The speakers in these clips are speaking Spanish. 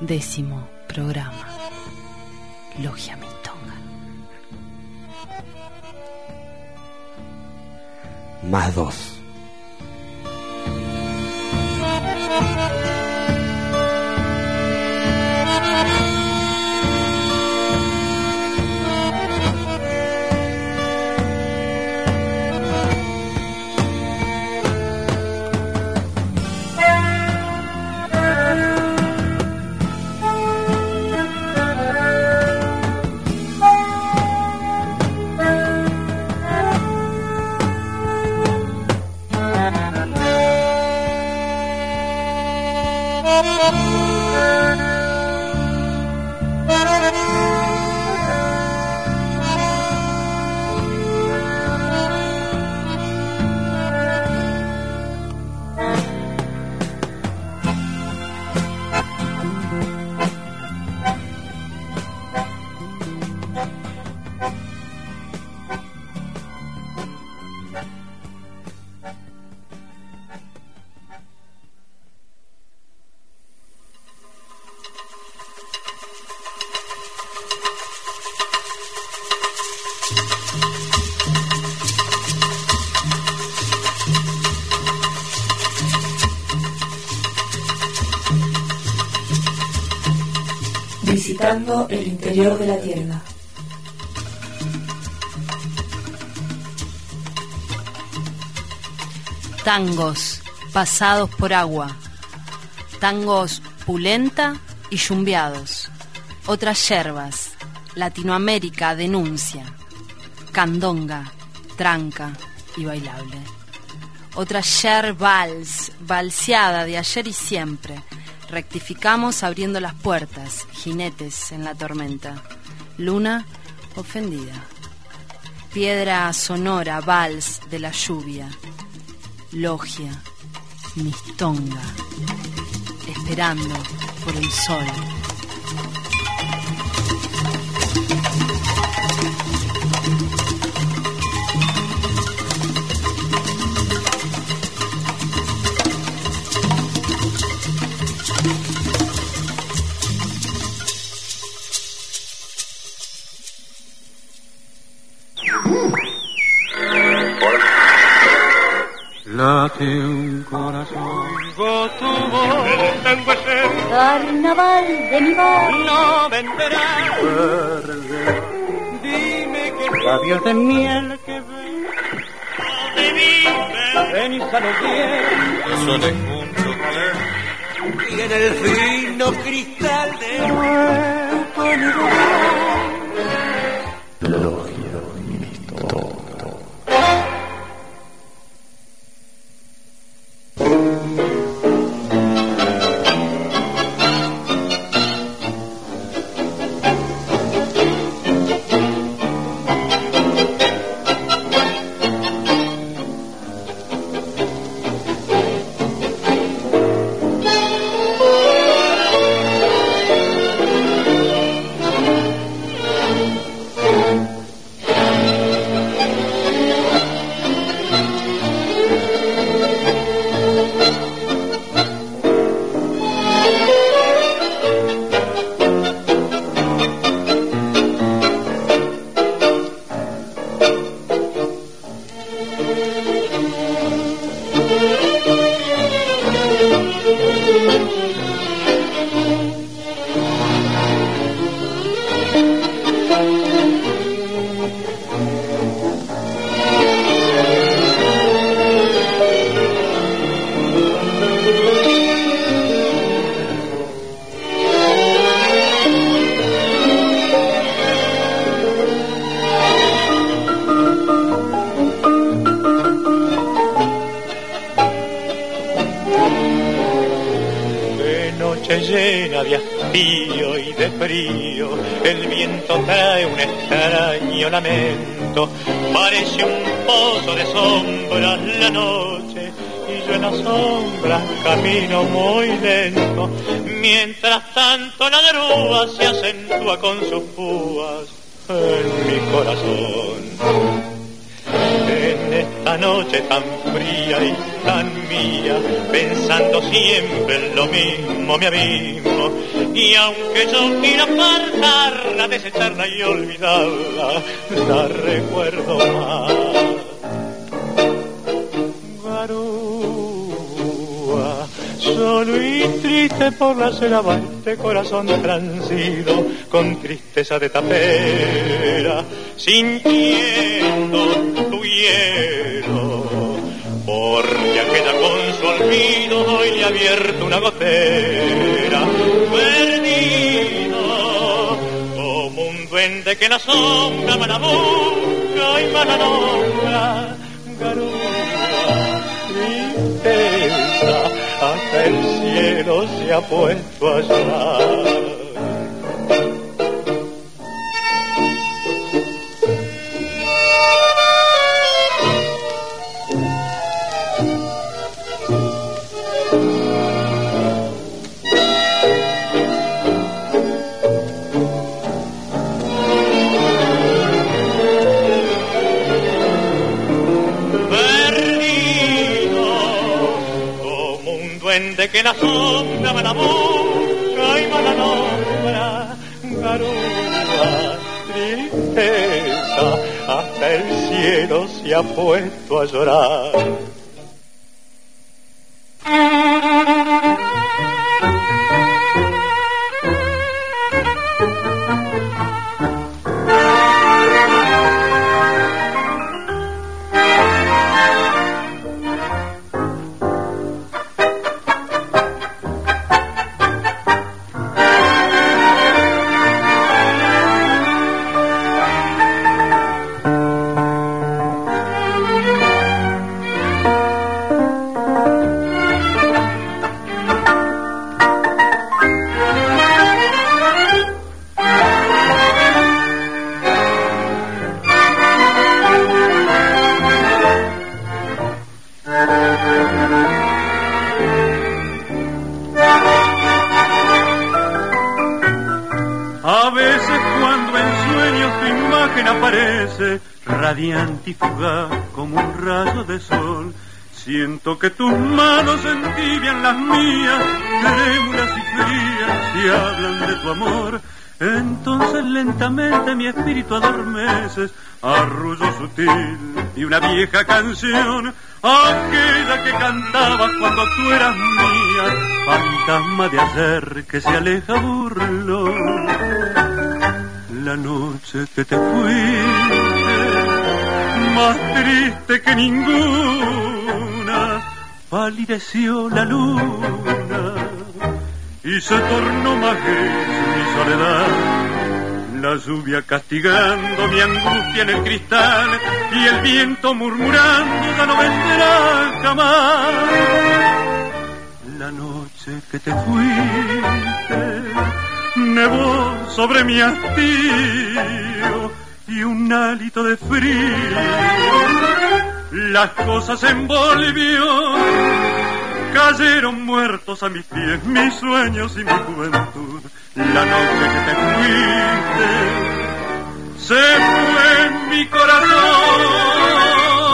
10º programa. Logia Miltonga. Más 2. Visitando el interior de la Tierra. Tangos pasados por agua, tangos pulenta y yumbeados, otras yerbas, Latinoamérica denuncia, candonga, tranca y bailable. Otra yer vals, valseada de ayer y siempre. Rectificamos abriendo las puertas, jinetes en la tormenta, luna ofendida, piedra sonora, vals de la lluvia, logia, mistonga, esperando por el sol. Late un corazón, oigo tu voz, el tango es el carnaval de mi voz. No venderás, dime que labios de miel que ven, donde viven, ven y salos bien, eso de mucho y en el fino cristal de nuevo Logia Miltonga. llena de hastío y de frío, el viento trae un extraño lamento, parece un pozo de sombras la noche, y yo en las sombras camino muy lento, mientras tanto la grúa se acentúa con sus púas en mi corazón. En esta esta noche tan fría y tan mía, pensando siempre en lo mismo, mi abismo. Y aunque yo quiera apartarla, desecharla y olvidarla, la recuerdo más. Garúa, solo y triste por la acera va este corazón transido, con tristeza de tapera, sintiendo tu hielo. Porque aquella con su olvido hoy le ha abierto una gotera, perdido como un duende que la sombra mala busca y mala nombra. Garúa, tristeza, hasta el cielo se ha puesto a llorar. De que la sombra me la busca y me la nombra. Garúa, tristeza, hasta el cielo se ha puesto a llorar. Radiante y fugaz como un rayo de sol, siento que tus manos entibian las mías, trémulas y frías, y hablan de tu amor. Entonces lentamente mi espíritu adormeces, arrullo sutil y una vieja canción, aquella que cantabas cuando tú eras mía, fantasma de ayer que se aleja burlón. La noche que te fuiste, más triste que ninguna, palideció la luna y se tornó más gris mi soledad. La lluvia castigando mi angustia en el cristal y el viento murmurando ya no vendrá jamás. La noche que te fuiste, nevó sobre mi hastío y un hálito de frío las cosas envolvió. Cayeron muertos a mis pies mis sueños y mi juventud. La noche que te fuiste, se fue mi corazón.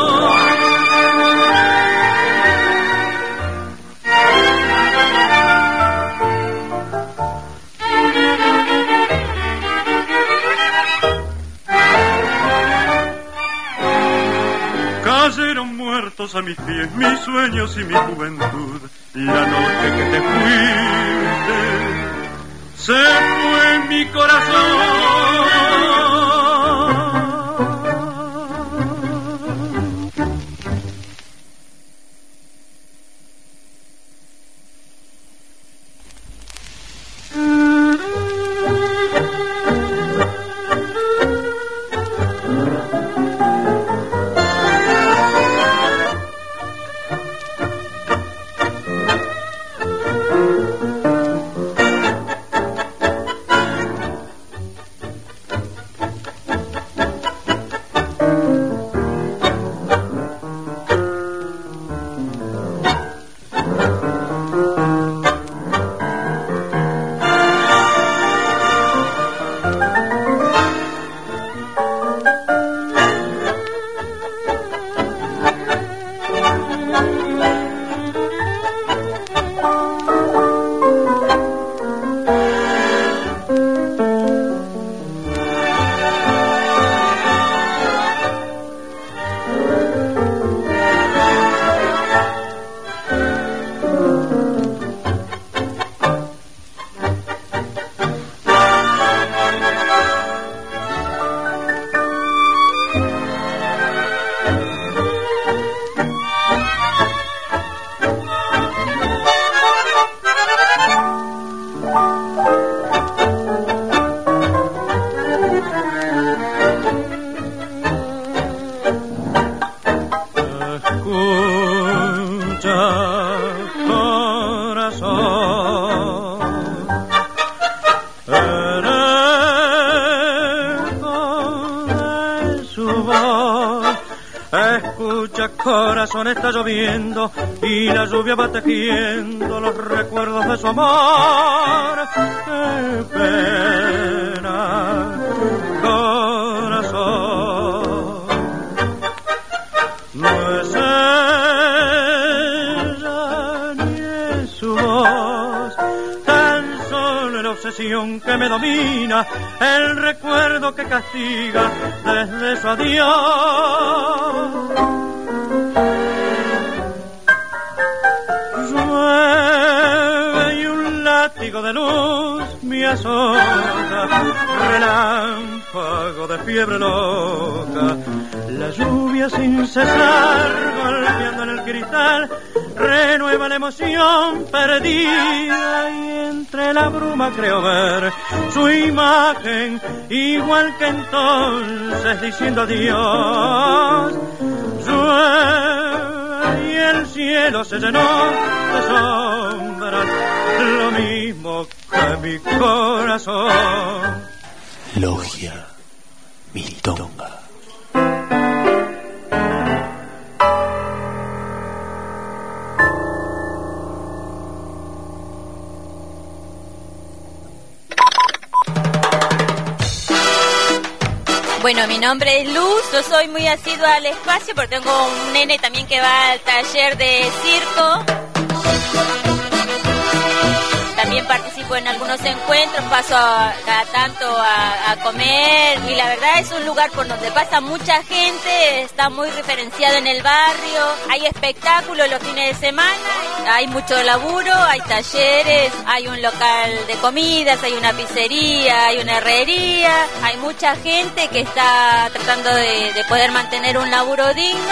Cayeron muertos a mis pies mis sueños y mi juventud. La noche que te fuiste, se fue mi corazón. Escucha, corazón, está lloviendo y la lluvia va tejiendo los recuerdos de su amor. Qué pena, corazón. No es ella ni es su voz, tan solo la obsesión que me domina, el recuerdo que castiga desde su adiós. Llueve y un látigo de luz me azota, relámpago de fiebre loca, la lluvia sin cesar golpeando en el cristal renueva la emoción perdida y entre la bruma creo ver su imagen igual que entonces diciendo adiós. Llueve y el cielo se llenó de sombras, lo mismo que mi corazón. Logia Milonga. Bueno, mi nombre es Luz, yo soy muy asidua al espacio porque tengo un nene también que va al taller de circo. También participo en algunos encuentros, paso cada tanto a comer y la verdad es un lugar por donde pasa mucha gente, está muy referenciado en el barrio, hay espectáculos los fines de semana, hay mucho laburo, hay talleres, hay un local de comidas, hay una pizzería, hay una herrería, hay mucha gente que está tratando de poder mantener un laburo digno.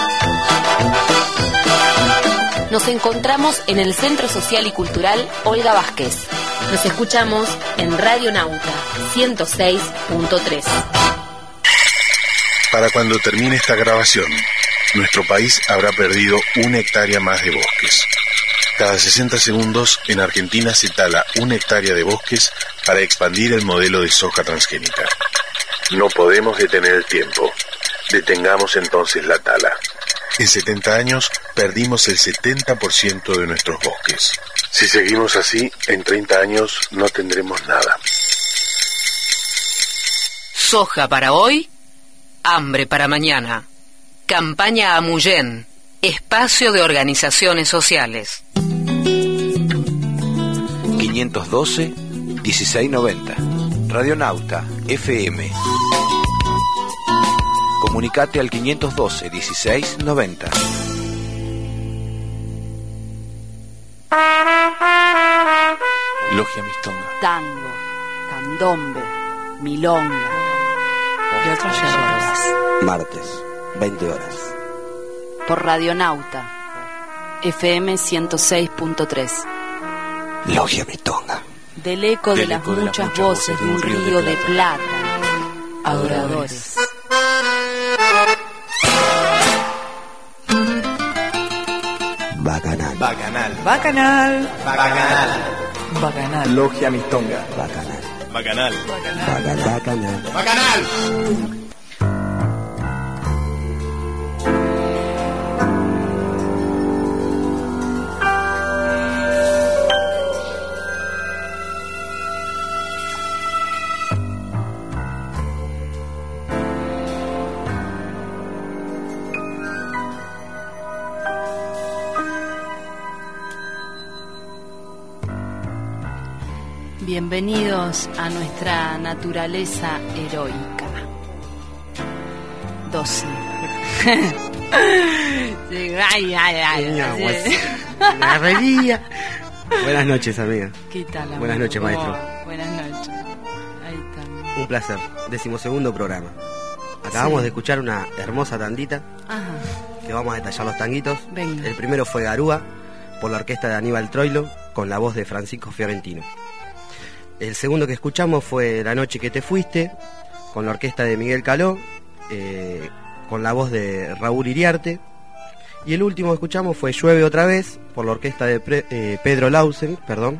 Nos encontramos en el Centro Social y Cultural Olga Vázquez. Nos escuchamos en Radio Nauta 106.3. Para cuando termine esta grabación, nuestro país habrá perdido 1 hectárea más de bosques. Cada 60 segundos en Argentina se tala 1 hectárea de bosques para expandir el modelo de soja transgénica. No podemos detener el tiempo. Detengamos entonces la tala. En 70 años perdimos el 70% de nuestros bosques. Si seguimos así, en 30 años no tendremos nada. Soja para hoy, hambre para mañana. Campaña Amuyén, espacio de organizaciones sociales. 512-1690. Radionauta FM. Comunicate al 512-1690. Logia Milonga. Tango, candombe, milonga y otras yermas. Martes, 20 horas. Por Radionauta FM 106.3. Logia Milonga. Del eco de las muchas voces de un río de plata. Adoradores. Bacanal. Bacanal. Bacanal. Bacanal. Bacanal. Logia Milonga. Bacanal. Bacanal. Bacanal. Bacanal. Bacanal. Bienvenidos a nuestra naturaleza heroica. 12. La herrería. Buenas noches, amiga. ¿Qué tal, amigo? Buenas noches, maestro. Buenas noches. Ahí estamos. Un placer. 12º programa. Acabamos de escuchar una hermosa tandita. Ajá. Que vamos a detallar los tanguitos. Venga. El primero fue Garúa, por la orquesta de Aníbal Troilo, con la voz de Francisco Fiorentino. El segundo que escuchamos fue La noche que te fuiste, con la orquesta de Miguel Caló, con la voz de Raúl Iriarte. Y el último que escuchamos fue Llueve otra vez, por la orquesta de Pedro Laurens.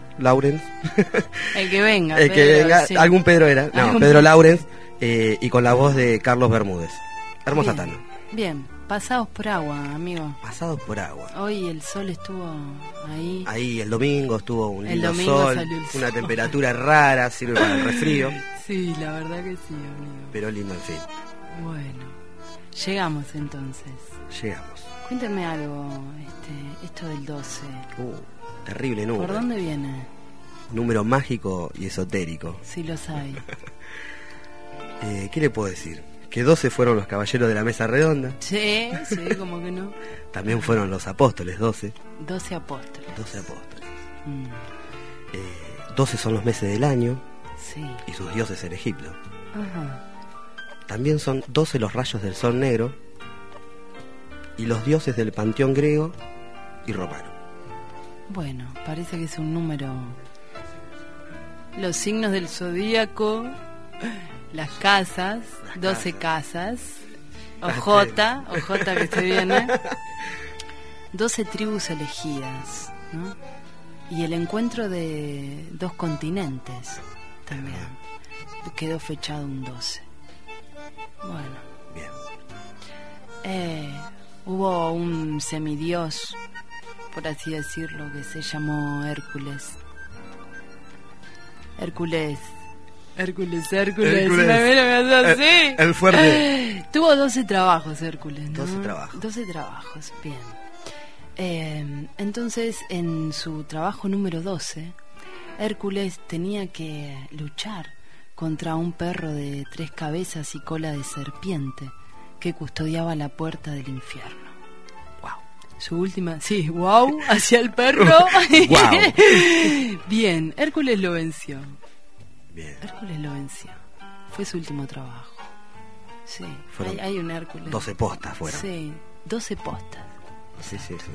El que venga. El que Pedro, venga, sí. algún Pedro era. No, Pedro Laurens, y con la voz de Carlos Bermúdez. Hermosa tanda. Bien, pasados por agua, amigo. Pasados por agua. Hoy el sol estuvo ahí. Ahí el domingo estuvo un lindo domingo sol, salió el sol. una temperatura rara, sirve para el resfrío. Sí, la verdad que sí, amigo. Pero lindo al fin. Bueno, llegamos entonces. Llegamos. Cuéntame algo, esto del 12. Terrible número. ¿Por dónde viene? Número mágico y esotérico. Sí, lo sabe. ¿Qué le puedo decir? Que 12 fueron los caballeros de la mesa redonda. Sí, como que no. También fueron los apóstoles, 12. 12 apóstoles. 12 apóstoles. 12 son los meses del año. Sí. Y sus dioses en Egipto. Ajá. También son 12 los rayos del sol negro. Y los dioses del panteón griego y romano. Bueno, parece que es un número. Los signos del zodíaco, las casas, 12 casas, OJ que se viene, 12 tribus elegidas, ¿no? Y el encuentro de 2 continentes también. Quedó fechado un 12. Bueno. Bien. Hubo un semidios, por así decirlo, que se llamó Hércules. Hércules. Me hace así. El fuerte. Tuvo 12 trabajos, Hércules, ¿no? 12 trabajos, bien. Entonces, en su trabajo número 12, Hércules tenía que luchar contra un perro de 3 cabezas y cola de serpiente que custodiaba la puerta del infierno. Su última, hacia el perro. Bien, Hércules lo venció. Fue su último trabajo. Sí, hay un Hércules. 12 postas fueron. Sí, 12 postas. Sí.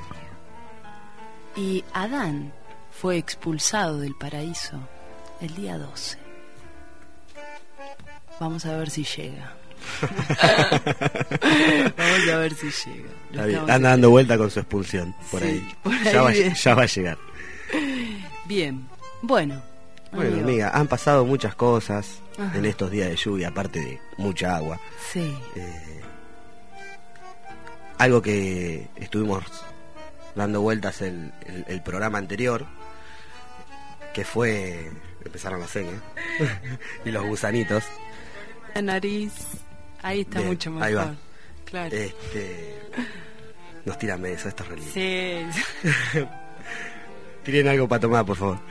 Y Adán fue expulsado del paraíso el día 12. Vamos a ver si llega. Vamos a ver si llega. Anda dando vuelta con su expulsión por ahí. Ya va a llegar. Bien. Bueno, amiga, han pasado muchas cosas en estos días de lluvia, aparte de mucha agua. Sí. Algo que estuvimos dando vueltas el programa anterior, que fue, empezaron las señas y los gusanitos. La nariz. Ahí está. Bien, mucho mejor. Ahí va. Claro. Nos tiran besos, esto es religión. Sí. Tiren algo para tomar, por favor.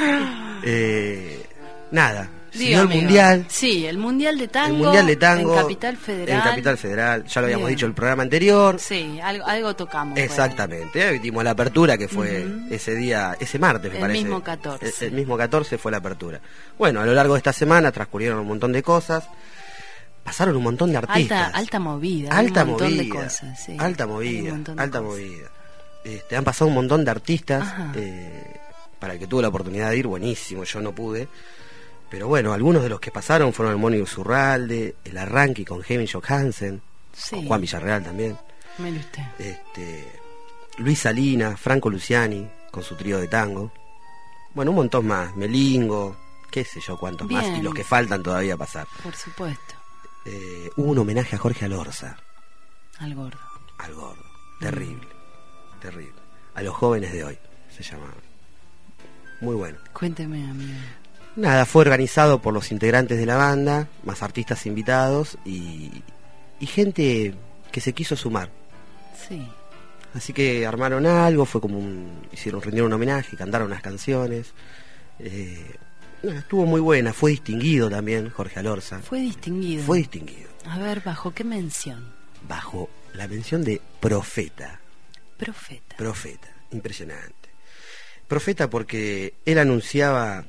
Nada. Siguió el mundial. Sí, el mundial de tango. El mundial de tango. En Capital Federal. Ya lo habíamos dicho el programa anterior. Sí, algo tocamos. Exactamente. Dimos la apertura, que fue ese día, ese martes, me parece. El mismo 14. El mismo 14 fue la apertura. Bueno, a lo largo de esta semana transcurrieron un montón de cosas. Pasaron un montón de artistas. Alta movida. Alta un montón movida. De cosas, sí. Alta movida. Han pasado un montón de artistas. Para el que tuve la oportunidad de ir, buenísimo. Yo no pude. Pero bueno, algunos de los que pasaron fueron el Mono Zurralde, el Arranqui con Kevin Johansen, con Juan Villarreal también. Mire usted. Luis Salinas, Franco Luciani con su trío de tango. Bueno, un montón más. Melingo, qué sé yo cuántos Bien. más. Y los que faltan todavía pasar. Por supuesto. Hubo un homenaje a Jorge Alorza. Al gordo. Terrible. A los jóvenes de hoy se llamaba. Muy bueno. Cuénteme, amigo. Nada, fue organizado por los integrantes de la banda, más artistas invitados y gente que se quiso sumar. Sí. Así que armaron algo, fue como rindieron un homenaje, cantaron unas canciones. Estuvo muy buena, fue distinguido también Jorge Alorza. Fue distinguido. A ver, ¿bajo qué mención? Bajo la mención de Profeta. Profeta, impresionante. Profeta porque él anunciaba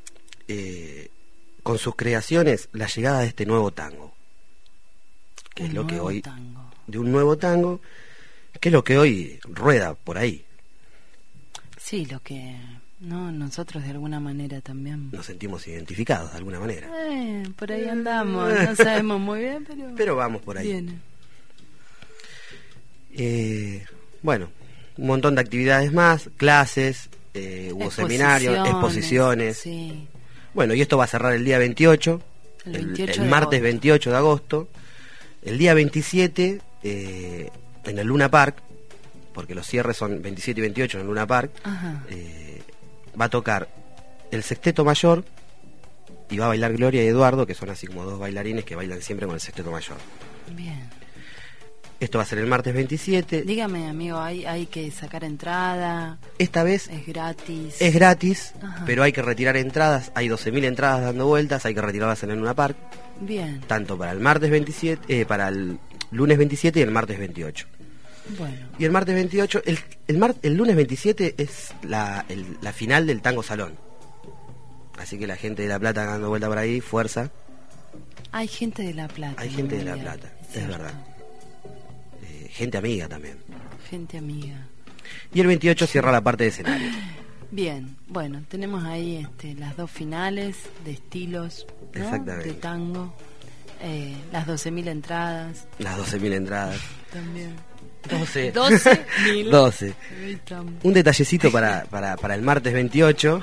con sus creaciones la llegada de este nuevo tango. Que es lo que hoy... De un nuevo tango, que es lo que hoy rueda por ahí. Sí, lo que... No, nosotros de alguna manera también nos sentimos identificados de alguna manera. Por ahí andamos, no sabemos muy bien, pero vamos por ahí. Viene. Bueno, un montón de actividades más, clases, hubo seminarios, exposiciones. Sí. Bueno, y esto va a cerrar el día 28, el martes 28 de agosto. El día 27 en el Luna Park, porque los cierres son 27 y 28 en el Luna Park, va a tocar el Sexteto Mayor y va a bailar Gloria y Eduardo, que son así como dos bailarines que bailan siempre con el Sexteto Mayor. Bien. Esto va a ser el martes 27. Dígame, amigo, ¿hay que sacar entrada? Esta vez es gratis. Es gratis, pero hay que retirar entradas. Hay 12.000 entradas dando vueltas, hay que retirarlas en el Luna Park. Bien. Tanto para el martes 27, para el lunes 27 y el martes 28. Bueno. Y el martes 28, el lunes 27 es la final del Tango Salón. Así que la gente de La Plata dando vuelta por ahí, fuerza. Hay gente de La Plata. Hay gente de La Plata, es verdad. Gente amiga también. Gente amiga. Y el 28 cierra la parte de escenario. Bien, bueno, tenemos ahí las dos finales de estilos, ¿no? Exactamente. De tango. Las 12.000 entradas. Las 12.000 entradas. También. 12.000. 12. Un detallecito para el martes 28.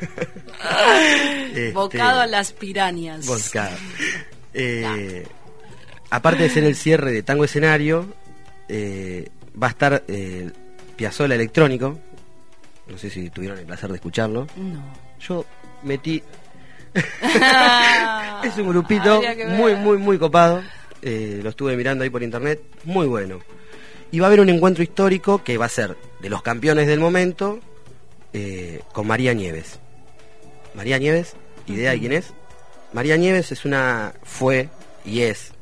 Bocado a las pirañas. Bocado. Aparte de ser el cierre de Tango Escenario, va a estar Piazzolla Electrónico. No sé si tuvieron el placer de escucharlo. No. Yo metí... Es un grupito muy copado. Lo estuve mirando ahí por internet. Muy bueno. Y va a haber un encuentro histórico que va a ser de los campeones del momento, con María Nieves. María Nieves, ¿idea de quién es? María Nieves fue y es...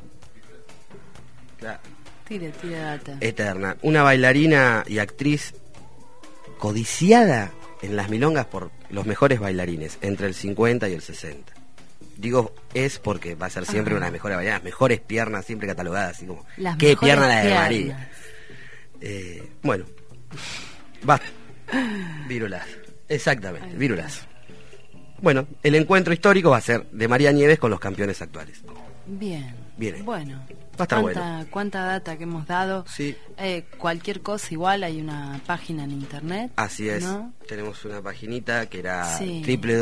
Tire data. Eterna. Una bailarina y actriz codiciada en las milongas por los mejores bailarines, entre el 50 y el 60. Digo es porque va a ser siempre una de las mejores bailarinas, mejores piernas, siempre catalogadas, así como, qué pierna la de María. Bueno, basta. Vírulas. Exactamente, vírulas. Bueno, el encuentro histórico va a ser de María Nieves con los campeones actuales. Bien. Va Bueno. a estar bueno. ¿Cuánta data que hemos dado? Sí. Cualquier cosa igual, hay una página en internet. Así es, ¿no? Tenemos una paginita que era sí.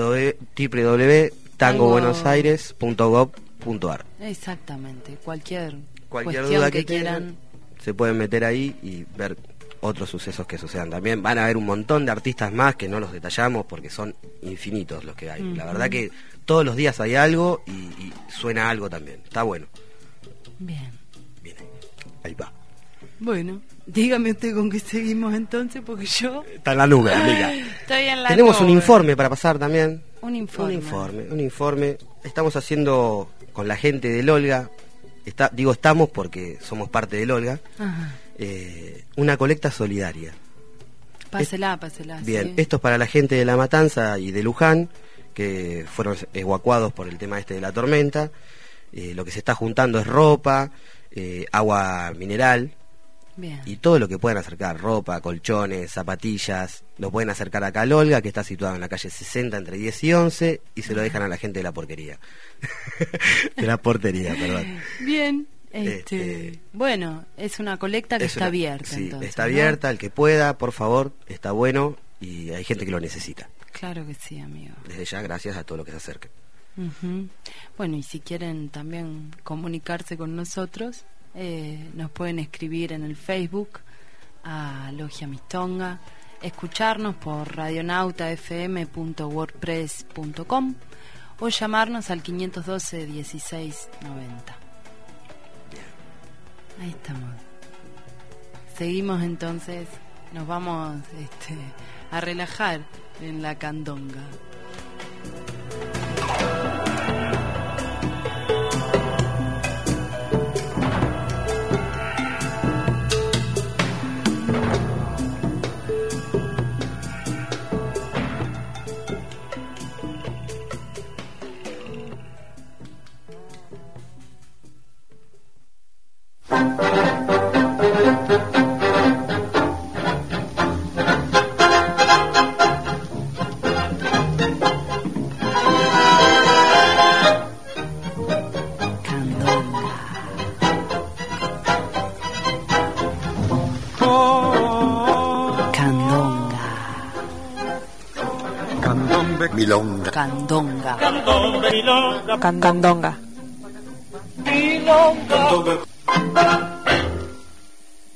www.tangobuenosaires.gov.ar. Exactamente, cualquier duda que quieran se pueden meter ahí y ver otros sucesos que sucedan. También van a haber un montón de artistas más que no los detallamos porque son infinitos los que hay. La verdad que todos los días hay algo y suena algo también. Está bueno. Bien. Ahí va. Bueno, dígame usted con qué seguimos entonces, porque yo... Está en la nube, amiga. Estoy en la Tenemos nube. un informe para pasar también. Un informe. Estamos haciendo con la gente del Olga, estamos porque somos parte del Olga, una colecta solidaria. Pásela. Bien, sí. Esto es para la gente de La Matanza y de Luján, que fueron evacuados por el tema de la tormenta. Lo que se está juntando es ropa, agua mineral. Bien. Y todo lo que puedan acercar, ropa, colchones, zapatillas, lo pueden acercar acá al Olga, que está situado en la calle 60 entre 10 y 11, y se lo dejan a la gente de la porquería. De la portería, perdón. Bien, bueno, es una colecta que está abierta. Sí, entonces, está abierta, el que pueda, por favor, está bueno, y hay gente que lo necesita. Claro que sí, amigo. Desde ya, gracias a todo lo que se acerque. Bueno, y si quieren también comunicarse con nosotros, nos pueden escribir en el Facebook a Logia Mistonga, escucharnos por radionautafm.wordpress.com o llamarnos al 512 1690. Ahí estamos. Seguimos entonces, nos vamos a relajar en la candonga. Milonga. Candonga. Candonga.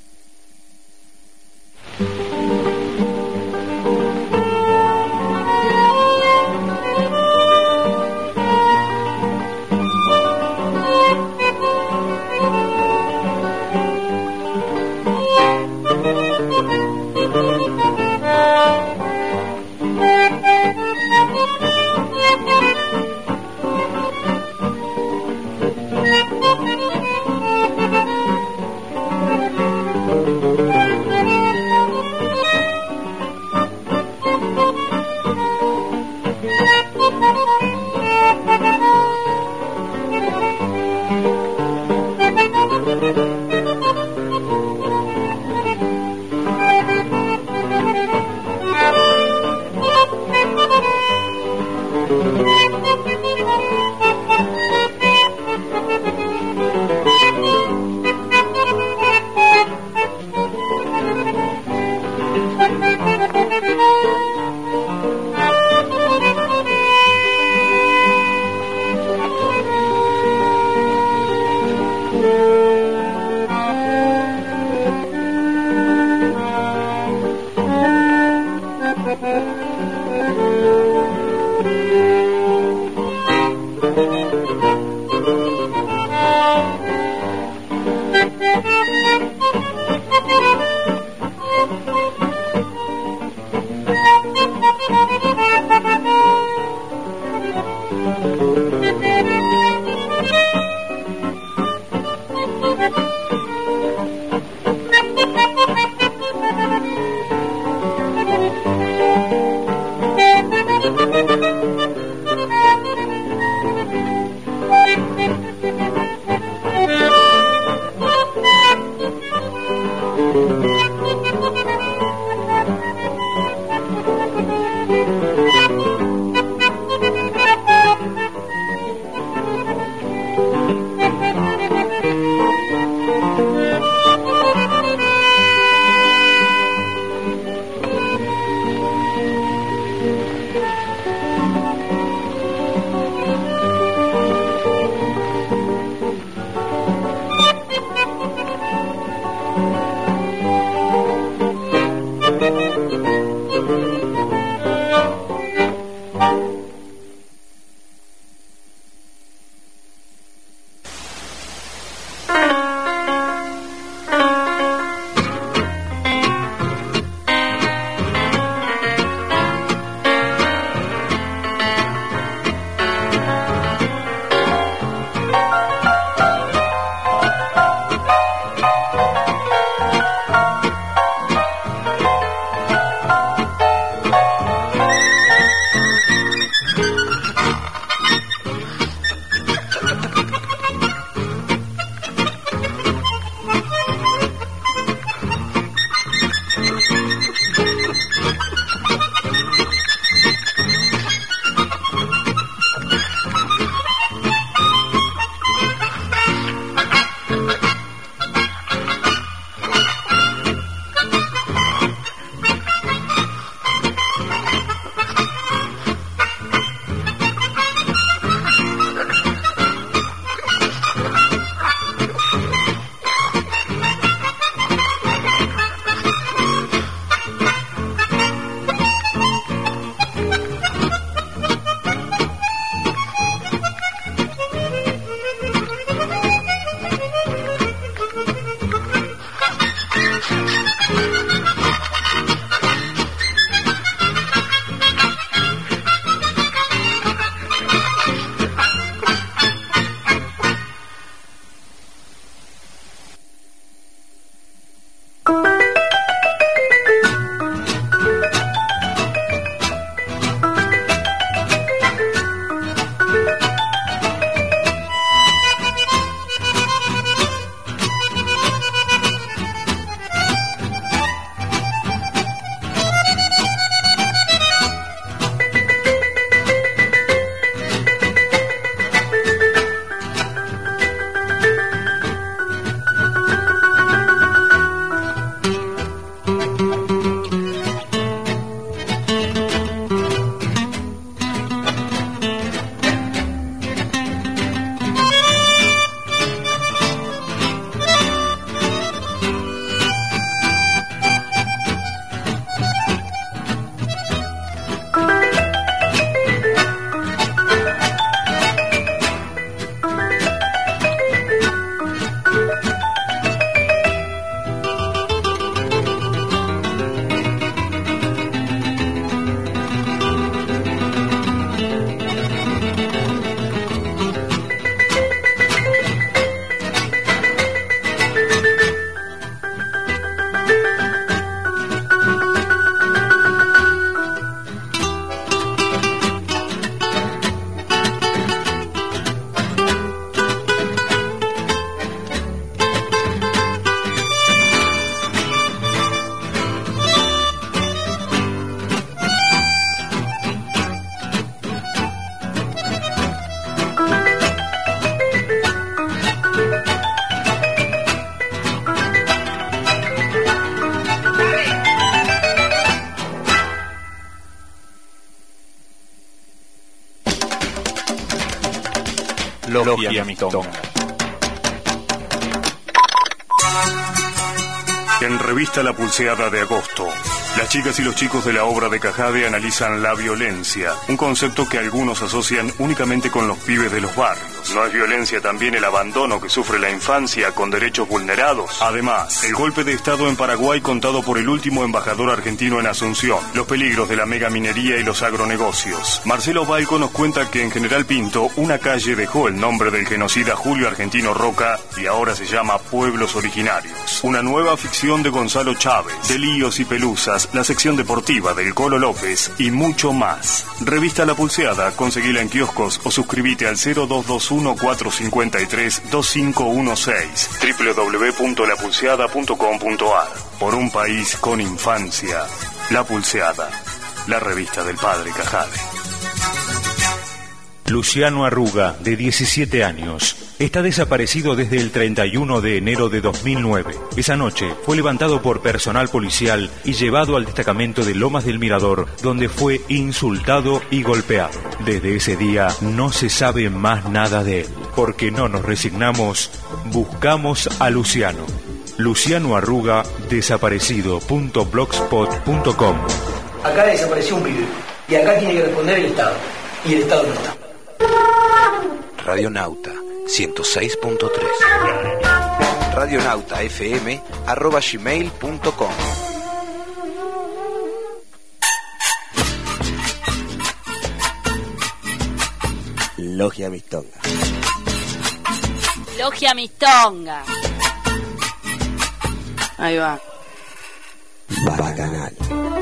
Logia Mitonga. En Revista La Pulseada de agosto, las chicas y los chicos de la obra de Cajade analizan la violencia, un concepto que algunos asocian únicamente con los pibes de los barrios. ¿No es violencia también el abandono que sufre la infancia con derechos vulnerados? Además, el golpe de Estado en Paraguay contado por el último embajador argentino en Asunción, los peligros de la megaminería y los agronegocios. Marcelo Balco nos cuenta que en General Pinto una calle dejó el nombre del genocida Julio Argentino Roca y ahora se llama Pueblos Originarios. Una nueva ficción de Gonzalo Chávez, de Líos y Pelusas, la sección deportiva del Colo López y mucho más. Revista La Pulseada, conseguila en kioscos o suscríbete al 0221-453-2516 www.lapulseada.com.ar. Por un país con infancia, La Pulseada, la revista del padre Cajade. Luciano Arruga, de 17 años, está desaparecido desde el 31 de enero de 2009. Esa noche fue levantado por personal policial y llevado al destacamento de Lomas del Mirador, donde fue insultado y golpeado. Desde ese día no se sabe más nada de él. Porque no nos resignamos, buscamos a Luciano. Luciano Arruga, desaparecido.blogspot.com. Acá desapareció un pibe y acá tiene que responder el Estado. Y el Estado no está. Radionauta 106.3 radionautafm@gmail.com. Logia Mitonga. Logia Mitonga. Ahí va. Bacanal.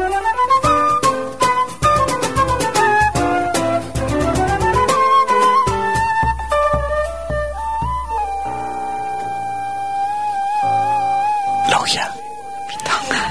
Logia Mitonga.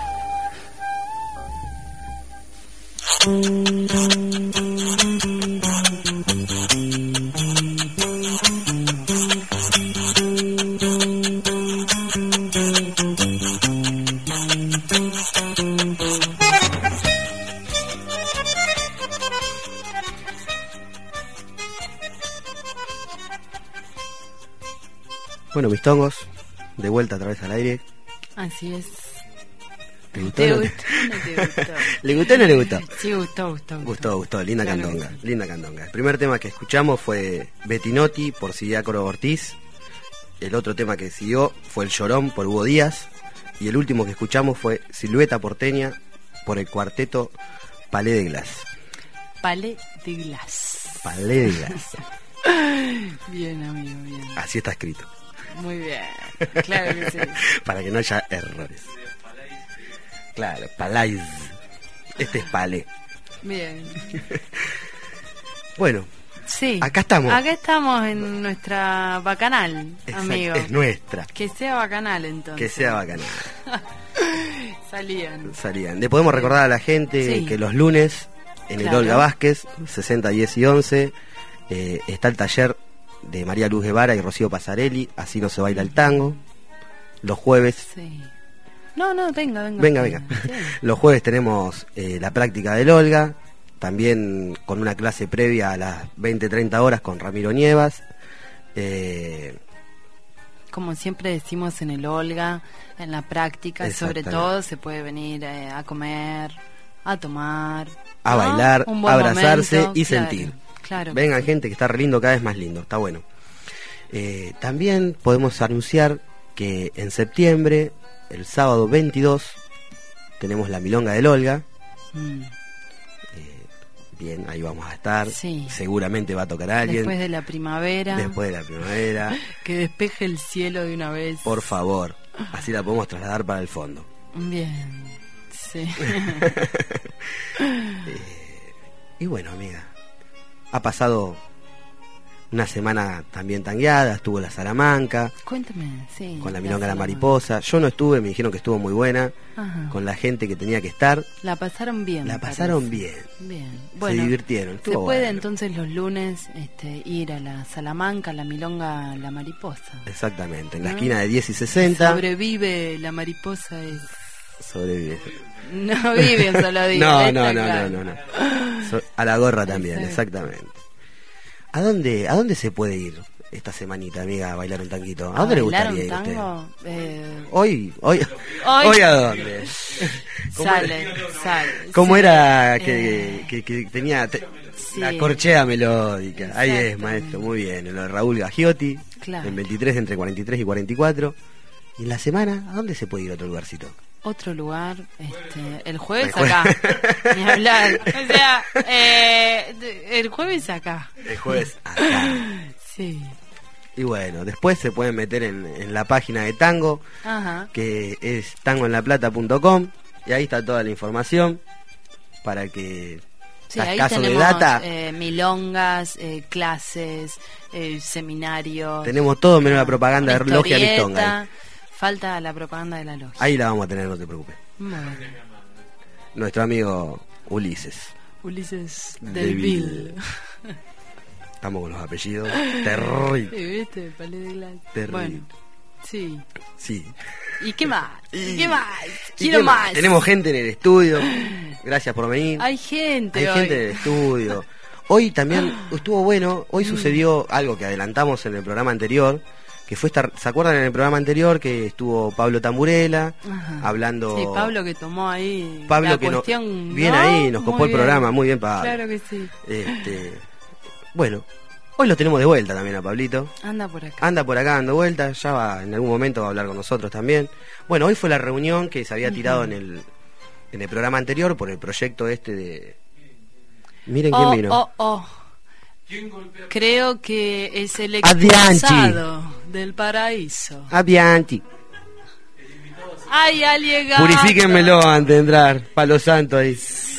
Bueno, mis tongos, de vuelta a través al aire. Así es. ¿Te gustó? ¿Te o no gustó? ¿No te gustó? ¿Le gustó o no le gustó? Sí, gustó. Linda Claro candonga, que sí. linda candonga. El primer tema que escuchamos fue Bettinotti por Siriácoro Ortiz. El otro tema que siguió fue El Llorón por Hugo Díaz. Y el último que escuchamos fue Silueta Porteña por el cuarteto Palais de Glace. Palais de Glace. Palais de Glace. Bien, amigo, bien. Así está escrito. Muy bien. Claro que sí. Para que no haya errores. Claro, Palais. Este es Palais. Bien. Bueno, Sí. acá estamos. Acá estamos en nuestra bacanal, Exacto, amigo. es nuestra. Que sea bacanal, entonces. Que sea bacanal. Salían. Le podemos recordar a la gente Sí. que los lunes en el Claro. Olga Vázquez, 60, 10 y 11, está el taller de María Luz Guevara y Rocío Pasarelli, Así no se baila el tango. Los jueves, Sí. No, venga. venga. Sí. Los jueves tenemos la práctica del Olga, también con una clase previa a las 20-30 horas con Ramiro Nievas. Como siempre decimos en el Olga, en la práctica, sobre Exactamente. todo se puede venir a comer, a tomar, A ¿no? bailar, Un buen abrazarse momento, y claro, sentir. Claro. Vengan gente que está re lindo, cada vez más lindo, está bueno. También podemos anunciar que en septiembre, el sábado 22, tenemos la Milonga del Olga. Mm. Bien, ahí vamos a estar. Sí. Seguramente va a tocar a alguien. Después de la primavera. Después de la primavera. Que despeje el cielo de una vez. Por favor, así la podemos trasladar para el fondo. Bien, sí. Y bueno, amiga, ha pasado una semana también tangueada, estuvo la Salamanca. Cuéntame, sí. Con la Milonga la Mariposa. Yo no estuve, me dijeron que estuvo muy buena. Ajá. Con la gente que tenía que estar. La pasaron bien. La me pasaron parece. bien. Bien. Se Bueno, divirtieron. se estuvo puede bueno. entonces los lunes ir a la Salamanca, la Milonga, la Mariposa. Exactamente, en la ¿No? esquina de 10 y 60. Sobrevive la mariposa es... Sobrevive. No vive un solo día. No, está no, no, claro. no. A la gorra también, Sí. exactamente. ¿A dónde se puede ir esta semanita, amiga, a bailar un tanguito? ¿A dónde le gustaría ir a usted? Hoy ¿a dónde? Sale. ¿Cómo sí. era que tenía la corchea melódica? Exacto. Ahí es, maestro, muy bien. Lo de Raúl Gagiotti, claro. En 23 entre 43 y 44. ¿Y en la semana a dónde se puede ir a otro lugarcito? Otro lugar, el jueves acá. Ni hablar. O sea, el jueves acá. El jueves acá. Sí. Y bueno, después se pueden meter en la página de Tango, Ajá. que es tangoenlaplata.com, y ahí está toda la información para que, sí, ahí caso tenemos, de data, milongas, clases, seminarios. tenemos todo menos la propaganda de Logia Listonga. Falta la propaganda de la logia. Ahí la vamos a tener, no te preocupes. Bueno. Nuestro amigo Ulises del Bill. Estamos con los apellidos terribles. ¿Viste? Palé de Glass. Terrible. Bueno, sí. ¿Y qué más? Quiero más. Tenemos gente en el estudio. Gracias por venir. Hay gente en el estudio. Hoy también estuvo bueno. Hoy sucedió algo que adelantamos en el programa anterior, que fue ¿se acuerdan en el programa anterior que estuvo Pablo Tamburella hablando? Sí, Pablo que tomó ahí Pablo la que cuestión. Bien ahí, nos copó el programa, muy bien, Pablo. Claro que sí. Bueno, hoy lo tenemos de vuelta también a Pablito. Anda por acá. Dando vueltas, ya va, en algún momento va a hablar con nosotros también. Bueno, hoy fue la reunión que se había tirado en el programa anterior por el proyecto de... Miren quién vino. Creo que es el expulsado del paraíso. Avianti. Ay, ha llegado. Purifíquenmelo antes de entrar. Palo santo ahí.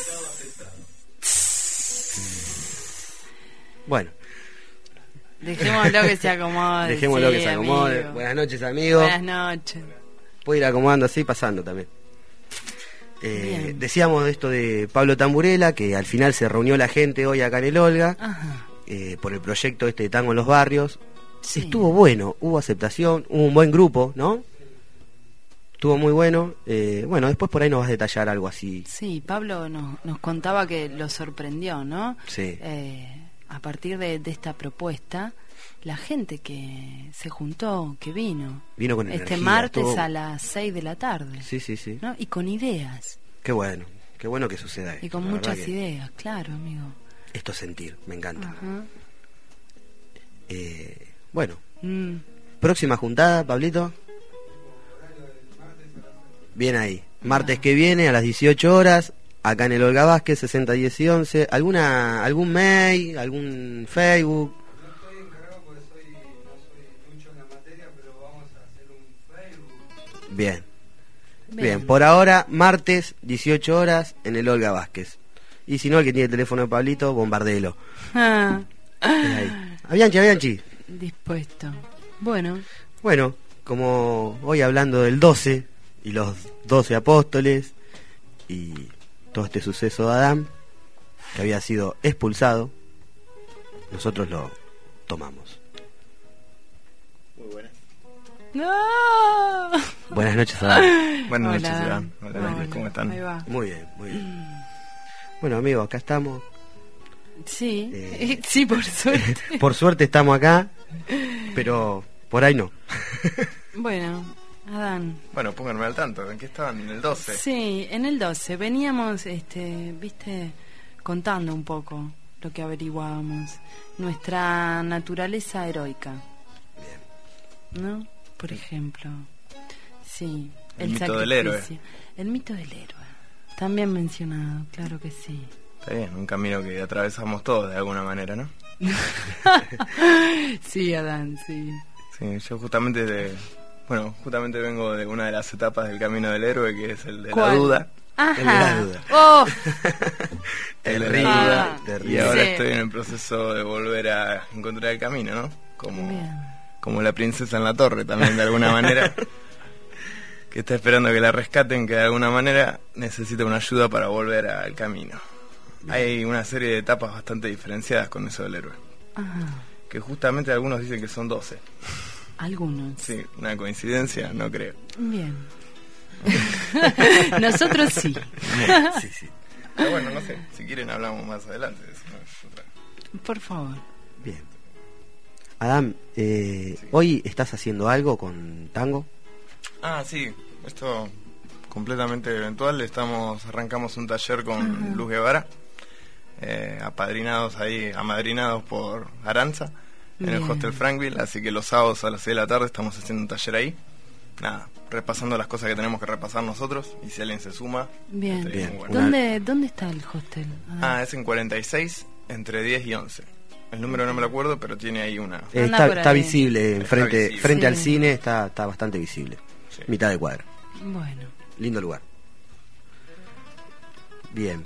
Bueno. Dejémoslo que se acomode. Dejémoslo que se acomode. Amigo. Buenas noches, amigos. Buenas noches. Puedo ir acomodando así, pasando también. Decíamos esto de Pablo Tamburella, que al final se reunió la gente hoy acá en el Olga. Por el proyecto de Tango en los Barrios. Sí. Estuvo bueno, hubo aceptación, hubo un buen grupo, ¿no? Estuvo muy bueno. Bueno, después por ahí nos vas a detallar algo así. Sí, Pablo nos contaba que lo sorprendió, ¿no? Sí. A partir de esta propuesta, la gente que se juntó, que vino con este energía, martes todo... a las 6 de la tarde. Sí. ¿No? Y con ideas. Qué bueno que suceda esto. Y con muchas ideas, claro, amigo. Esto es sentir, me encanta. Bueno, próxima juntada, Pablito. Bien ahí. Martes que viene a las 18 horas, acá en el Olga Vázquez, 60 10 y 11. ¿Algún mail, algún Facebook? No estoy encargado porque no soy mucho en la materia, pero vamos a hacer un Facebook. Bien, por ahora, martes, 18 horas, en el Olga Vázquez. Y si no, el que tiene el teléfono de Pablito, bombardelo. Avianchi. Dispuesto. Bueno, como hoy hablando del 12 y los 12 apóstoles y todo este suceso de Adán, que había sido expulsado, nosotros lo tomamos. Muy buenas. ¡No! Buenas noches, Adán. Buenas noches, Iván. Hola, ¿cómo están? Ahí va. Muy bien. Bueno, amigos, acá estamos. Sí, sí, por suerte. Por suerte estamos acá, pero por ahí no. Bueno, Adán. Bueno, pónganme al tanto, ¿en qué estaban? ¿En el 12? Sí, en el 12. Veníamos, contando un poco lo que averiguábamos. Nuestra naturaleza heroica. Bien. ¿No? Por ejemplo. Sí. El mito del héroe. El mito del héroe. También mencionado, claro que sí. Está bien, un camino que atravesamos todos de alguna manera, ¿no? Sí, Adán, sí. Sí, yo justamente vengo de una de las etapas del camino del héroe, que es el de la duda. Ajá. El de la duda. Oh. El de la duda. Y ahora estoy en el proceso de volver a encontrar el camino, ¿no? Como la princesa en la torre también, de alguna manera. Que está esperando que la rescaten, que de alguna manera necesita una ayuda para volver al camino. Hay una serie de etapas bastante diferenciadas con eso del héroe. Ajá. Que justamente algunos dicen que son 12. Algunos. Sí, una coincidencia, no creo. Bien. Nosotros sí. Sí. Pero bueno, no sé, si quieren hablamos más adelante de eso. Por favor. Bien. Adam, ¿hoy estás haciendo algo con tango? Sí, esto completamente eventual. Arrancamos un taller con Luz Guevara, amadrinados por Aranza, en el Hostel Frankville, así que los sábados a las 6 de la tarde estamos haciendo un taller ahí. Nada, repasando las cosas que tenemos que repasar nosotros, y si alguien se suma. Bien. Bueno. ¿Dónde está el hostel? Es en 46, entre 10 y 11. El número no me lo acuerdo, pero tiene ahí una... Está visible, frente al cine, está bastante visible. Sí. Mitad de cuadra. Bueno. Lindo lugar. Bien.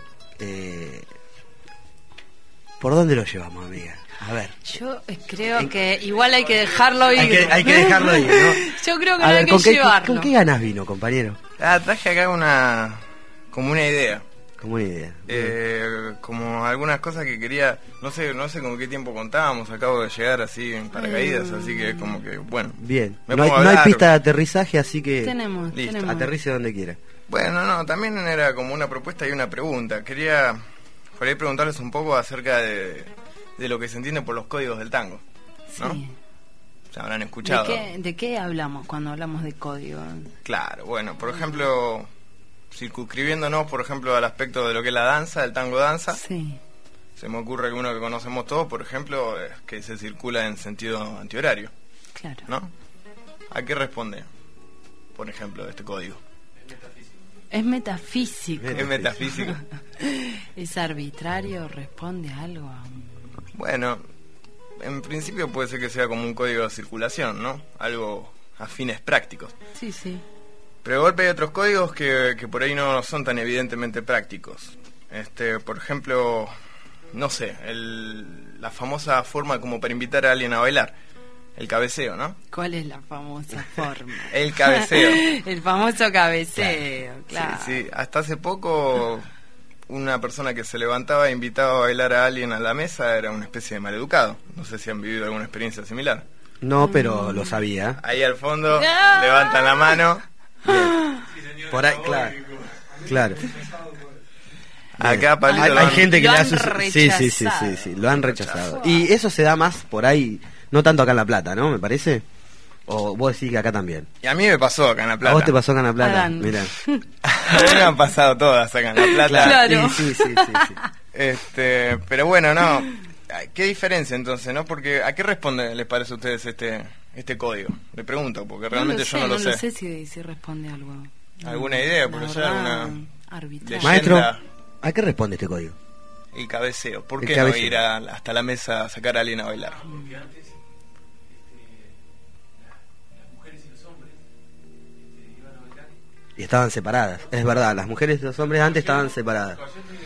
¿Por dónde lo llevamos, amiga? A ver. Yo creo que igual hay que dejarlo ir. Hay que dejarlo ir, ¿no? Yo creo que no hay que llevarlo. ¿Con qué ganas vino, compañero? Traje acá como una idea. Como una idea. Como algunas cosas que quería, no sé con qué tiempo contábamos, acabo de llegar así en paracaídas, así que como que, bueno. Bien, no hay pista de aterrizaje, así que tenemos. Aterrice donde quiera. Bueno, también era como una propuesta y una pregunta. Quería por ahí preguntarles un poco acerca de lo que se entiende por los códigos del tango, ¿no? Sí. Se habrán escuchado. ¿De qué hablamos cuando hablamos de código? Claro, bueno, por ejemplo... circunscribiéndonos, por ejemplo, al aspecto de lo que es la danza, el tango danza. Sí. Se me ocurre que uno que conocemos todos, por ejemplo, es que se circula en sentido antihorario. Claro. ¿No? ¿A qué responde, por ejemplo, este código? Es metafísico. Es metafísico. ¿Es arbitrario? ¿Responde a algo? Bueno, en principio puede ser que sea como un código de circulación, ¿no? Algo a fines prácticos. Sí. Pero de golpe hay otros códigos que por ahí no son tan evidentemente prácticos. Por ejemplo, no sé, la famosa forma como para invitar a alguien a bailar. El cabeceo, ¿no? ¿Cuál es la famosa forma? El cabeceo. El famoso cabeceo, claro. Sí. Hasta hace poco, una persona que se levantaba e invitaba a bailar a alguien a la mesa era una especie de maleducado. No sé si han vivido alguna experiencia similar. No, pero lo sabía. Ahí al fondo, levantan la mano. Bien. Por ahí, claro. Acá Pablito hay gente que lo le han hace rechazado. sí, lo han rechazado. Y eso se da más por ahí, no tanto acá en La Plata, ¿no? Me parece. O vos decís que acá también. Y a mí me pasó acá en La Plata. ¿A vos te pasó acá en La Plata? Mirá. A mí me han pasado todas acá en La Plata. Claro. Sí. Pero bueno, no. ¿Qué diferencia entonces, no? Porque ¿a qué responde, les parece a ustedes este código? Le pregunto, porque realmente yo no lo sé. No sé si responde algo. ¿Alguna idea? Porque ya alguna arbitraria. Maestro, ¿a qué responde este código? El cabeceo. ¿Por El qué cabeceo. no ir hasta la mesa a sacar a alguien a bailar? Porque antes las mujeres y los hombres iban a bailar. Y estaban separadas. Es verdad, las mujeres y los hombres antes estaban separadas.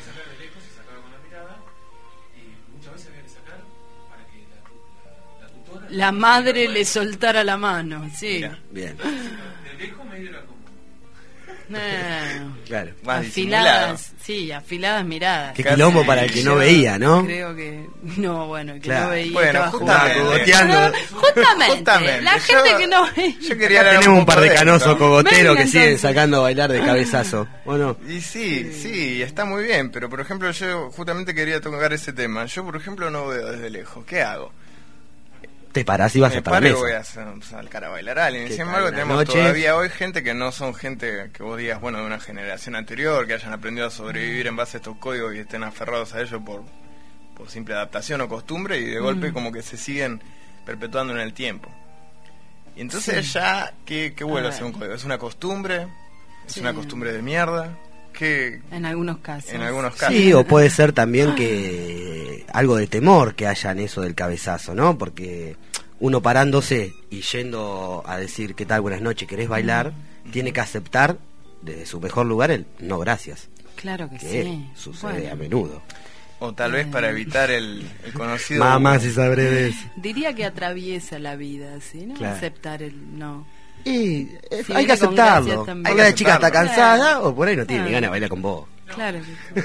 La madre le soltara la mano, sí. Mira. Bien. De lejos medio era como... Claro. Afiladas miradas. Qué quilombo para el que no veía, ¿no? Creo que el que no veía. Bueno, estaba jugando. cogoteando. Justamente. La gente que no veía. Yo quería Tenemos un par de canosos cogoteros que Venga, siguen entonces. sacando a bailar de cabezazo, ¿o no? Y sí, está muy bien, pero por ejemplo yo justamente quería tocar ese tema. Yo por ejemplo no veo desde lejos. ¿Qué hago? Te parás y vas a paro y mesa. voy a sacar a bailar a alguien. ¿Qué Sin embargo, tal? tenemos Noches. todavía hoy gente que no son gente que vos digas, bueno, de una generación anterior, que hayan aprendido a sobrevivir en base a estos códigos y estén aferrados a ellos por simple adaptación o costumbre, y de golpe como que se siguen perpetuando en el tiempo. Y entonces ya, ¿qué vuelve a ser un código? ¿Es una costumbre? ¿Es una costumbre de mierda? ¿Qué? En algunos casos. Sí, o puede ser también que algo de temor que haya en eso del cabezazo, ¿no? Porque uno parándose y yendo a decir qué tal, buenas noches, ¿querés bailar? Tiene que aceptar desde su mejor lugar el no gracias. Claro que que sí. sucede a menudo. O tal vez para evitar el conocido... Mamá, si sabré de eso. Diría que atraviesa la vida, ¿sí? ¿No? Claro. Aceptar el no. Y Si hay viene que con aceptarlo. gracias también. Porque la chica está Claro. cansada o por ahí no tiene ni ganas de bailar con vos. Claro.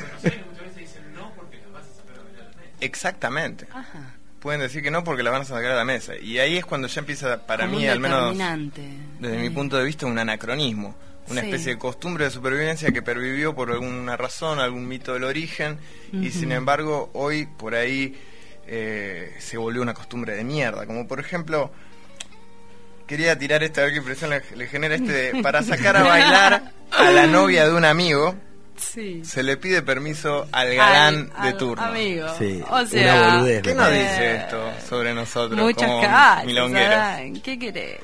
Exactamente. Ajá. Pueden decir que no porque la van a sacar a la mesa. Y ahí es cuando ya empieza, para Como mí un al menos, determinante. desde mi punto de vista, un anacronismo. Una Sí. especie de costumbre de supervivencia que pervivió por alguna razón, algún mito del origen, y Ujú. sin embargo hoy por ahí se volvió una costumbre de mierda. Como por ejemplo, quería tirar a ver qué impresión le genera para sacar a bailar a la novia de un amigo. Sí. Se le pide permiso al galán de turno. Amigo. Sí, o sea, una boludez. ¿Qué nos dice esto sobre nosotros? Muchas como casas, milongueros? ¿qué querés?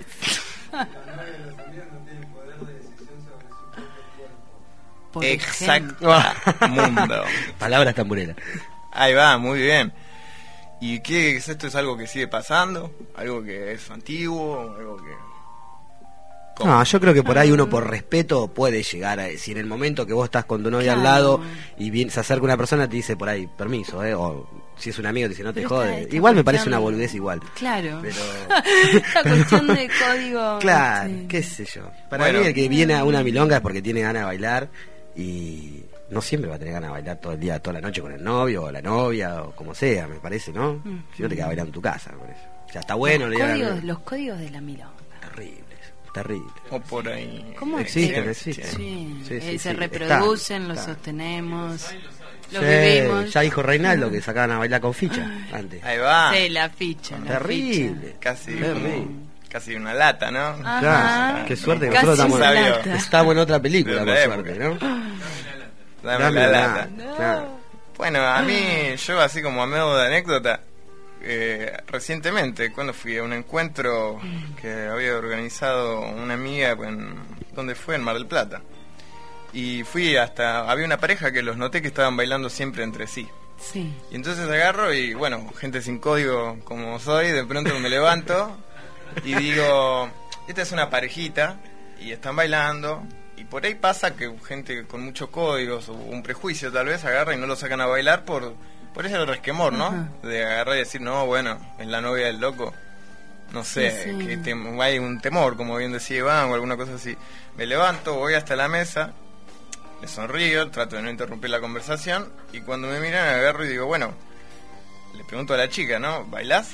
Por Exacto. Mundo. Palabras tamboreras. Ahí va, muy bien. ¿Y qué es esto? ¿Es algo que sigue pasando? ¿Algo que es antiguo? ¿Algo que...? ¿Cómo? No, yo creo que por ahí uno por respeto puede llegar a... Si en el momento que vos estás con tu novia al lado y se acerca una persona, te dice por ahí, permiso, o si es un amigo te dice, no te jode. Igual me parece una boludez igual. Claro. Pero... Esta cuestión de código... Claro, sí. qué sé yo. Para mí el que viene a una milonga es porque tiene ganas de bailar y... No siempre va a tener ganas de bailar todo el día, toda la noche con el novio o la novia o como sea, me parece, ¿no? Si no te quedas bailando en tu casa, por eso. O sea, está bueno. Los códigos de la milonga. Terribles. O por ahí. ¿Cómo existen? Sí, se reproducen, los sostenemos, los Sí, vivimos. ya dijo Reinaldo que sacaban a bailar con ficha antes. Ahí va. Sí, la ficha. Terrible. Casi una lata, ¿no? Claro, qué suerte que nosotros estamos en otra película, por suerte, ¿no? Dame la lata. No. Claro. Bueno, a mí, yo así como a modo de anécdota, recientemente, cuando fui a un encuentro que había organizado una amiga, ¿dónde fue? En Mar del Plata. Y fui había una pareja que los noté que estaban bailando siempre entre sí. Sí. Y entonces agarro y, bueno, gente sin código como soy, de pronto me levanto y digo, esta es una parejita y están bailando. Y por ahí pasa que gente con muchos códigos o un prejuicio tal vez agarra y no lo sacan a bailar por ese resquemor, ¿no? Uh-huh. De agarrar y decir, no, bueno, es la novia del loco. No sé, que hay un temor, como bien decía Iván, o alguna cosa así. Me levanto, voy hasta la mesa, le sonrío, trato de no interrumpir la conversación, y cuando me miran agarro y digo, bueno, le pregunto a la chica, ¿no? ¿Bailás?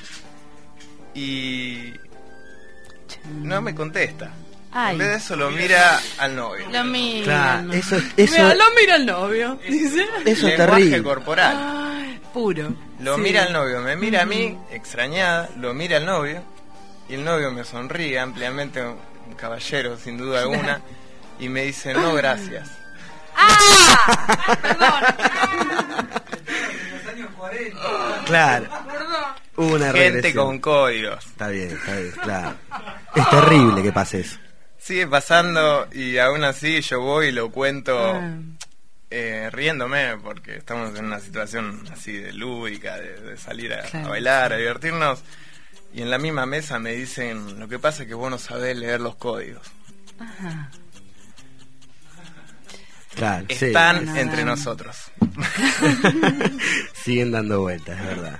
Y no me contesta. Ay. En vez de eso lo mira al novio. Lo mira. Claro, eso mira, lo mira al novio. Dice. Eso es terrible. Corporal. Ay, puro. Lo mira al novio, me mira a mí, extrañada, lo mira al novio, y el novio me sonríe ampliamente, un caballero sin duda alguna, y me dice, no, gracias. ¡Ah! Perdón. En los años 40. Claro. Una gente regresión. Con códigos. Está bien, claro. Es terrible que pase eso. Sigue pasando y aún así yo voy y lo cuento riéndome, porque estamos en una situación así de lúdica, de salir a bailar, a divertirnos, y en la misma mesa me dicen, lo que pasa es que vos no sabés leer los códigos. Ajá. Claro, están entre nosotros. Siguen dando vueltas, es verdad.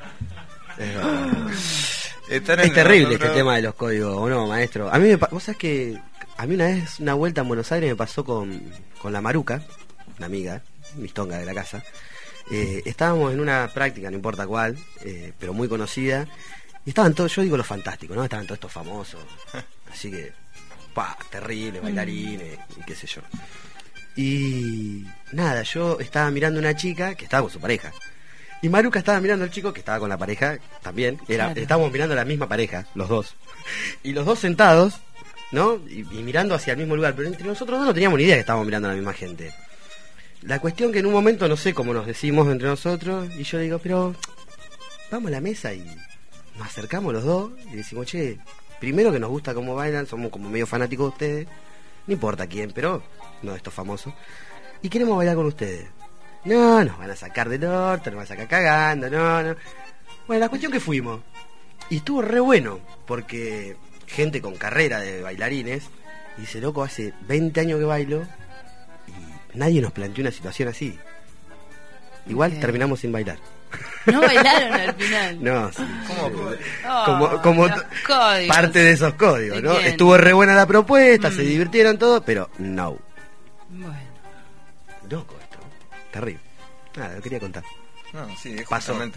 Es terrible nosotros. Este tema de los códigos, ¿o no, maestro? A mí vos sabés que a mí una vez, una vuelta en Buenos Aires me pasó con la Maruca, una amiga, mistonga de la casa. Estábamos en una práctica, no importa cuál, pero muy conocida, y estaban todos, yo digo los fantásticos, ¿no? Estaban todos estos famosos, así que, terrible, bailarines, y qué sé yo. Y nada, yo estaba mirando a una chica que estaba con su pareja. Y Maruca estaba mirando al chico que estaba con la pareja también. Estábamos mirando a la misma pareja, los dos. Y los dos sentados, ¿no? Y mirando hacia el mismo lugar. Pero entre nosotros dos no teníamos ni idea que estábamos mirando a la misma gente. La cuestión que en un momento, no sé cómo nos decimos entre nosotros, y yo le digo, pero vamos a la mesa y nos acercamos los dos y decimos, che, primero que nos gusta cómo bailan, somos como medio fanáticos de ustedes, no importa quién, pero no de estos famosos, y queremos bailar con ustedes. No, nos van a sacar del orto, nos van a sacar cagando, no. Bueno, la cuestión que fuimos, y estuvo re bueno, porque gente con carrera de bailarines dice, loco, hace 20 años que bailo y nadie nos planteó una situación así. Igual terminamos sin bailar. ¿No bailaron al final? No, sí. Como parte de esos códigos, ¿no? Estuvo re buena la propuesta, se divirtieron todo, pero no. Bueno. Loco esto, terrible. Nada, lo quería contar. No, sí, pasó. Justamente.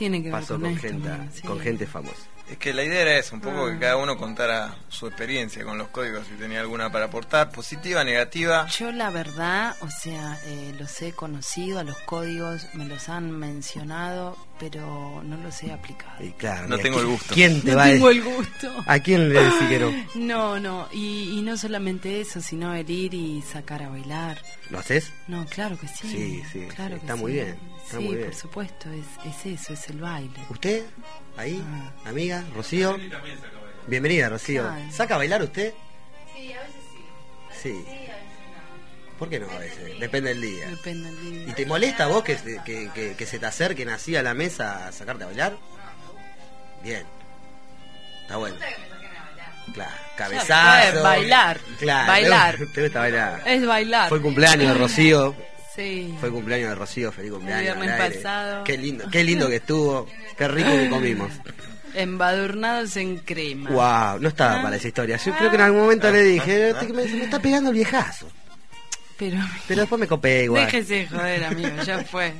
Tiene que ver pasó con gente famosa. Es que la idea era eso, un poco que cada uno contara su experiencia con los códigos, si tenía alguna para aportar, positiva, negativa. Yo la verdad, los he conocido a los códigos, me los han mencionado, pero no los he aplicado. Y claro, no tengo el gusto. ¿Quién te no va tengo el gusto. ¿A quién le decís que no? No, y no solamente eso, sino el ir y sacar a bailar. ¿Lo haces? No, claro que sí. Sí, claro está que muy sí. bien. Está sí, muy bien. Por supuesto, es eso, es el baile. ¿Usted? Ahí, amiga, Rocío. Bienvenida, Rocío. ¿Saca a bailar usted? Sí, a veces sí. Sí. Sí, a veces no. ¿Por qué no a veces? Depende del día. Depende del día. ¿Y te molesta a vos que se te acerquen así a la mesa a sacarte a bailar? Bien. Está bueno. Claro, cabezazo. Bailar. Claro. Bailar. Te gusta bailar. Es bailar. Fue el cumpleaños de Rocío. Sí. Fue el cumpleaños de Rocío, feliz cumpleaños. El viernes pasado. Qué lindo que estuvo. Qué rico que comimos. Embadurnados en crema. Wow, no estaba para esa historia. Yo creo que en algún momento le dije, me está pegando el viejazo. Pero después me copé igual. Déjese joder, amigo, ya fue.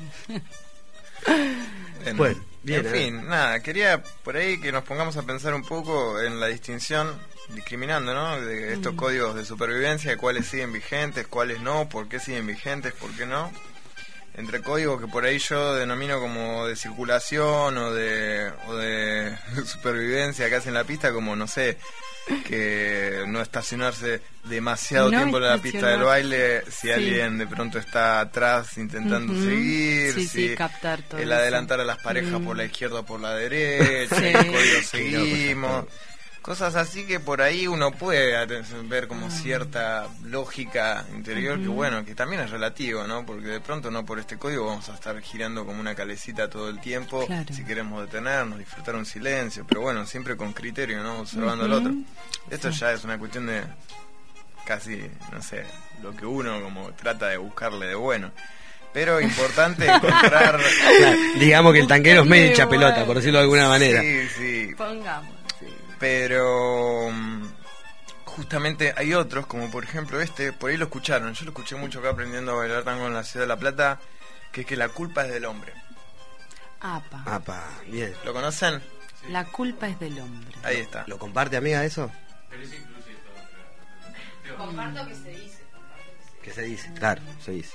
Bueno, bien, en fin, nada, quería por ahí que nos pongamos a pensar un poco en la distinción, discriminando, ¿no? De estos códigos de supervivencia, cuáles siguen vigentes, cuáles no, por qué siguen vigentes, por qué no. Entre códigos que por ahí yo denomino como de circulación o de supervivencia que hacen la pista, como no sé, que no estacionarse demasiado tiempo en la pista del baile si alguien de pronto está atrás intentando seguir, captar todo el eso. Adelantar a las parejas por la izquierda o por la derecha, el código seguimos. Cosas así que por ahí uno puede ver como cierta lógica interior que bueno, que también es relativo, ¿no? Porque de pronto no por este código vamos a estar girando como una calecita todo el tiempo, si queremos detenernos, disfrutar un silencio, pero bueno, siempre con criterio, ¿no? Observando al otro. Esto ya es una cuestión de casi, no sé, lo que uno como trata de buscarle de bueno. Pero importante encontrar... Claro, digamos que el tanquero es medio hincha pelota, por decirlo de alguna manera. Sí. Pongamos. Pero justamente hay otros, como por ejemplo por ahí lo escucharon, yo lo escuché mucho acá aprendiendo a bailar tango en la ciudad de La Plata, que es que la culpa es del hombre. Apa, bien. ¿Lo conocen? La culpa es del hombre. Ahí está. ¿Lo comparte, amiga, eso? Pero es inclusive. Comparto que se dice. ¿Qué se dice? Claro, se dice.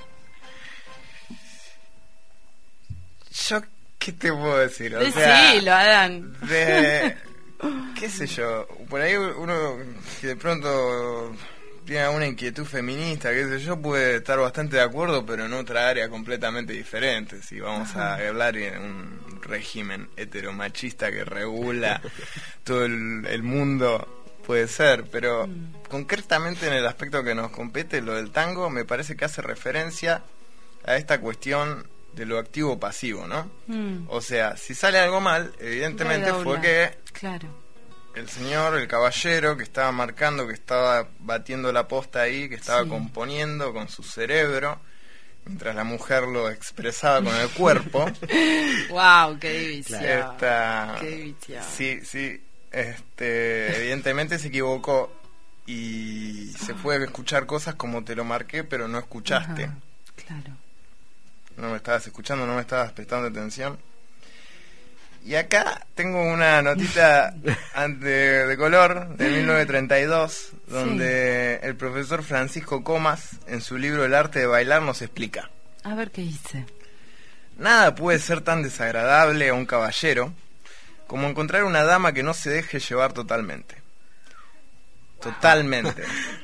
Yo, ¿qué te puedo decir? O Decilo, Adán. ¿Qué sé yo? Por ahí uno que de pronto tiene una inquietud feminista, qué sé yo, puede estar bastante de acuerdo, pero en otra área completamente diferente. Si vamos a hablar en un régimen heteromachista que regula todo el mundo, puede ser, pero concretamente en el aspecto que nos compete, lo del tango, me parece que hace referencia a esta cuestión de lo activo-pasivo, ¿no? O sea, si sale algo mal, evidentemente fue que el señor, el caballero que estaba marcando, que estaba batiendo la posta ahí, que estaba componiendo con su cerebro, mientras la mujer lo expresaba con el cuerpo. ¡Wow! ¡Qué división! ¡Qué división! Sí, evidentemente se equivocó y se fue a escuchar cosas como te lo marqué, pero no escuchaste. Ajá, claro. No me estabas escuchando, no me estabas prestando atención. Y acá tengo una notita de color de 1932, donde el profesor Francisco Comas, en su libro El arte de bailar, nos explica. A ver qué dice. Nada puede ser tan desagradable a un caballero como encontrar una dama que no se deje llevar totalmente. Totalmente.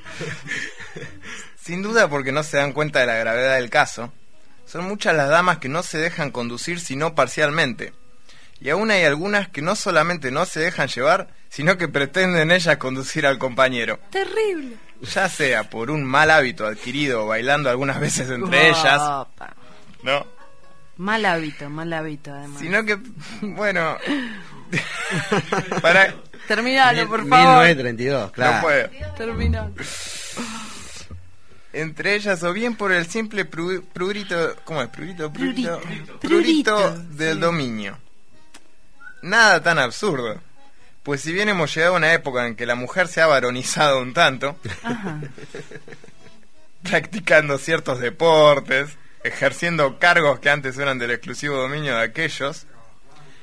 Sin duda porque no se dan cuenta de la gravedad del caso. Son muchas las damas que no se dejan conducir sino parcialmente. Y aún hay algunas que no solamente no se dejan llevar, sino que pretenden ellas conducir al compañero. Terrible. Ya sea por un mal hábito adquirido bailando algunas veces entre ellas, ¿no? Mal hábito además. Sino que, bueno... para... Terminalo, por favor. 1932, claro. No puedo. Terminalo. Entre ellas, o bien por el simple prurito... ¿Cómo es? Prurito del dominio. Nada tan absurdo. Pues si bien hemos llegado a una época en que la mujer se ha varonizado un tanto, practicando ciertos deportes, ejerciendo cargos que antes eran del exclusivo dominio de aquellos,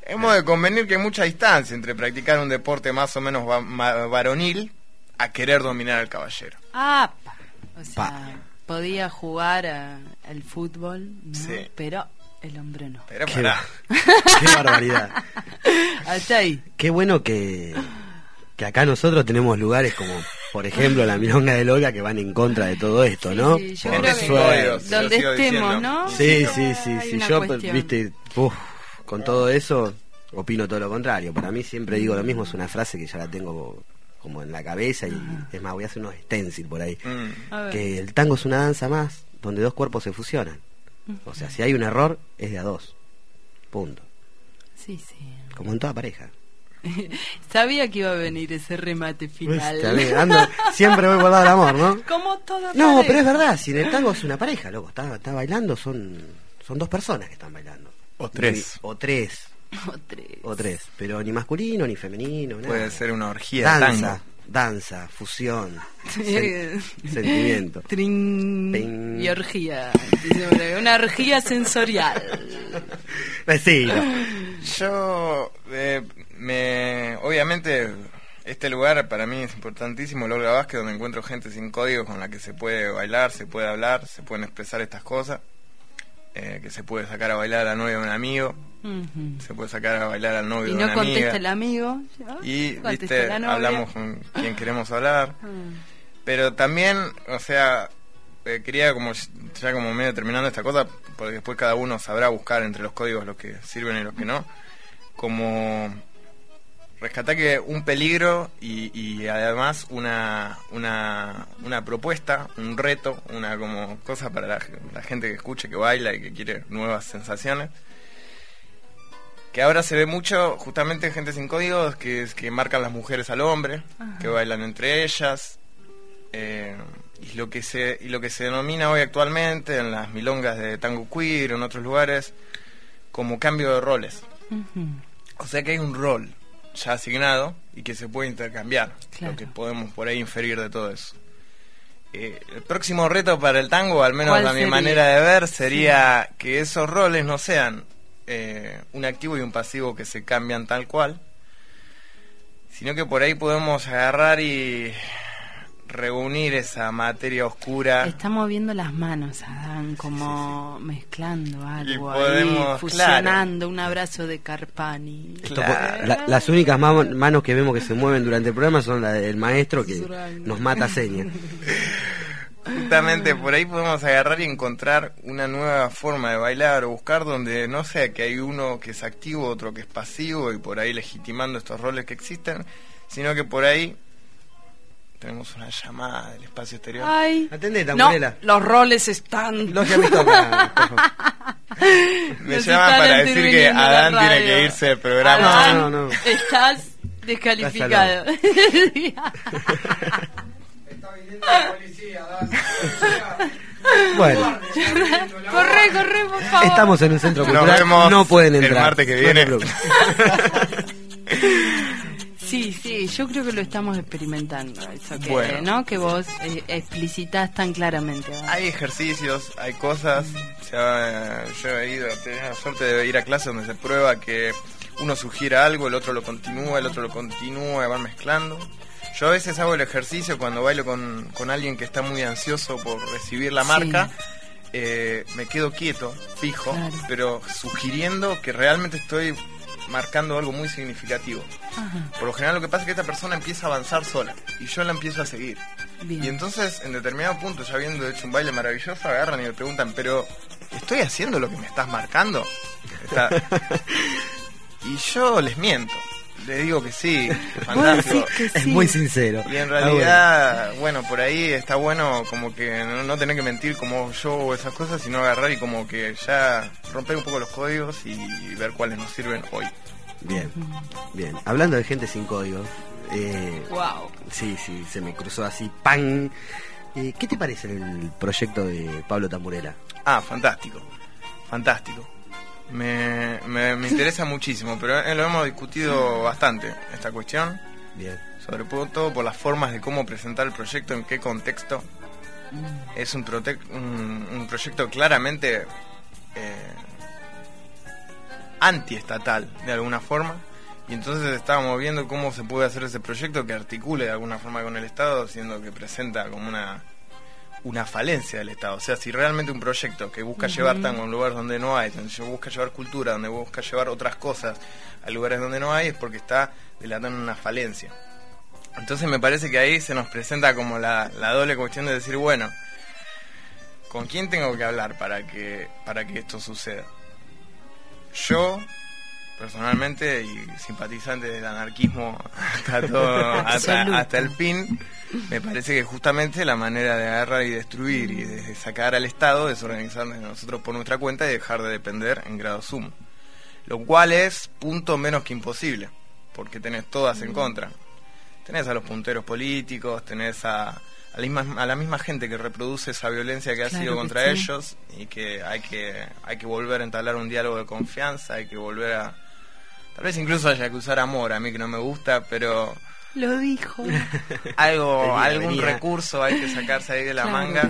Hemos de convenir que hay mucha distancia entre practicar un deporte más o menos varonil a querer dominar al caballero. O sea, podía jugar al fútbol, ¿no? Sí. Pero el hombre no. Pero pará. Qué barbaridad. Hasta ahí. Qué bueno que acá nosotros tenemos lugares como, por ejemplo, la Milonga del Olga, que van en contra de todo esto, ¿no? Sí, yo creo que donde estemos, ¿no? Sí. Yo, cuestión. viste, con todo eso, opino todo lo contrario. Para mí siempre digo lo mismo, es una frase que ya la tengo como en la cabeza y es más, voy a hacer unos stencil por ahí. Que el tango es una danza más donde dos cuerpos se fusionan. O sea, si hay un error, es de a dos. Punto. Sí. Como en toda pareja. Sabía que iba a venir ese remate final. Siempre voy por el lado del amor, ¿no? Como toda No, pareja. pero es verdad, si en el tango es una pareja, loco, está bailando, son dos personas que están bailando. O tres. O tres, pero ni masculino ni femenino, nada. Puede ser una orgía de tango. Danza, fusión, sentimiento. Y orgía. Una orgía sensorial. Vecino. Yo, obviamente, este lugar para mí es importantísimo, el Olga Vázquez, donde encuentro gente sin código con la que se puede bailar, se puede hablar, se pueden expresar estas cosas. Que se puede sacar a bailar a la novia de un amigo, se puede sacar a bailar al novio de una amiga. Y no contesta el amigo. Y, viste, hablamos con quien queremos hablar. Pero también, o sea, quería como medio terminando esta cosa, porque después cada uno sabrá buscar entre los códigos los que sirven y los que no, como rescatar que un peligro y además una propuesta, un reto, una como cosa para la gente que escuche, que baila y que quiere nuevas sensaciones, que ahora se ve mucho justamente gente sin códigos que marcan las mujeres al hombre, que bailan entre ellas, y lo que se denomina hoy actualmente en las milongas de tango queer o en otros lugares como cambio de roles. O sea que hay un rol ya asignado y que se puede intercambiar, lo que podemos por ahí inferir de todo eso. El próximo reto para el tango, al menos a mi manera de ver, sería que esos roles no sean un activo y un pasivo que se cambian tal cual, sino que por ahí podemos agarrar y reunir esa materia oscura. Está moviendo las manos, Adán, como mezclando algo podemos, ahí, fusionando, un abrazo de Carpani. Las únicas manos que vemos que se mueven durante el programa son las del maestro que nos mata señas. Justamente por ahí podemos agarrar y encontrar una nueva forma de bailar o buscar donde no sea que hay uno que es activo, otro que es pasivo y por ahí legitimando estos roles que existen, sino que por ahí tenemos una llamada del espacio exterior. Ay, atendé, Tamburela. No, los roles están. Los que me tocan, me llaman para decir que Adán tiene que irse del programa. Adán, no. Estás descalificado. Está viniendo la policía, Adán. Bueno, corre, por favor. Estamos en un centro cultural. Nos vemos no pueden entrar. El martes que viene. Sí, yo creo que lo estamos experimentando, eso que, ¿no? Que vos explicitas tan claramente. ¿Verdad? Hay ejercicios, hay cosas. Yo he tenido la suerte de ir a clases donde se prueba que uno sugiere algo, el otro lo continúa, van mezclando. Yo a veces hago el ejercicio cuando bailo con alguien que está muy ansioso por recibir la marca. Me quedo quieto, fijo, pero sugiriendo que realmente estoy marcando algo muy significativo. Por lo general lo que pasa es que esta persona empieza a avanzar sola y yo la empiezo a seguir. Y entonces en determinado punto, ya habiendo hecho un baile maravilloso, agarran y me preguntan, pero ¿estoy haciendo lo que me estás marcando? Y yo les miento, les digo que sí, fantástico. Es muy sincero. Y en realidad, bueno, por ahí está bueno como que no tener que mentir como yo o esas cosas, sino agarrar y como que ya romper un poco los códigos y ver cuáles nos sirven hoy. Bien. Hablando de gente sin código, wow. Sí, se me cruzó así, ¡pam! ¿Qué te parece el proyecto de Pablo Tamburela? Fantástico. Me interesa muchísimo, pero lo hemos discutido bastante, esta cuestión. Bien. Sobre todo por las formas de cómo presentar el proyecto, en qué contexto. Es un proyecto claramente antiestatal de alguna forma, y entonces estábamos viendo cómo se puede hacer ese proyecto que articule de alguna forma con el Estado, siendo que presenta como una falencia del Estado. O sea, si realmente un proyecto que busca llevar tango a un lugar donde no hay, donde busca llevar cultura, donde busca llevar otras cosas a lugares donde no hay, es porque está delatando una falencia. Entonces me parece que ahí se nos presenta como la doble cuestión de decir, bueno, ¿con quién tengo que hablar para que esto suceda? Yo, personalmente, y simpatizante del anarquismo hasta el fin, me parece que justamente la manera de agarrar y destruir y de sacar al Estado es organizarnos nosotros por nuestra cuenta y dejar de depender en grado sumo. Lo cual es punto menos que imposible, porque tenés todas en contra. Tenés a los punteros políticos, tenés a la misma gente que reproduce esa violencia que ha sido contra ellos, y que hay que volver a entablar un diálogo de confianza, hay que volver a... Tal vez incluso haya que usar amor, a mí que no me gusta, pero... Lo dijo. Algún recurso hay que sacarse ahí de la manga.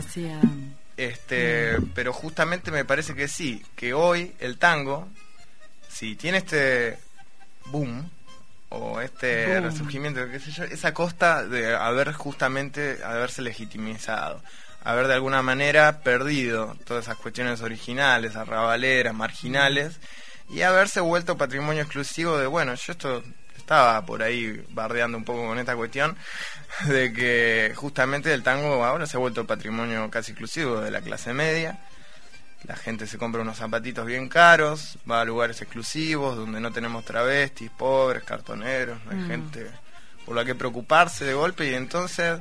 Pero justamente me parece que sí, que hoy el tango, si tiene este boom o resurgimiento, qué sé yo, es a costa de haberse legitimizado, haber de alguna manera perdido todas esas cuestiones originales, arrabaleras, marginales, y haberse vuelto patrimonio exclusivo de, bueno, yo esto estaba por ahí bardeando un poco con esta cuestión de que justamente el tango ahora se ha vuelto patrimonio casi exclusivo de la clase media. La gente se compra unos zapatitos bien caros, va a lugares exclusivos donde no tenemos travestis, pobres, cartoneros, no hay gente por la que preocuparse de golpe, y entonces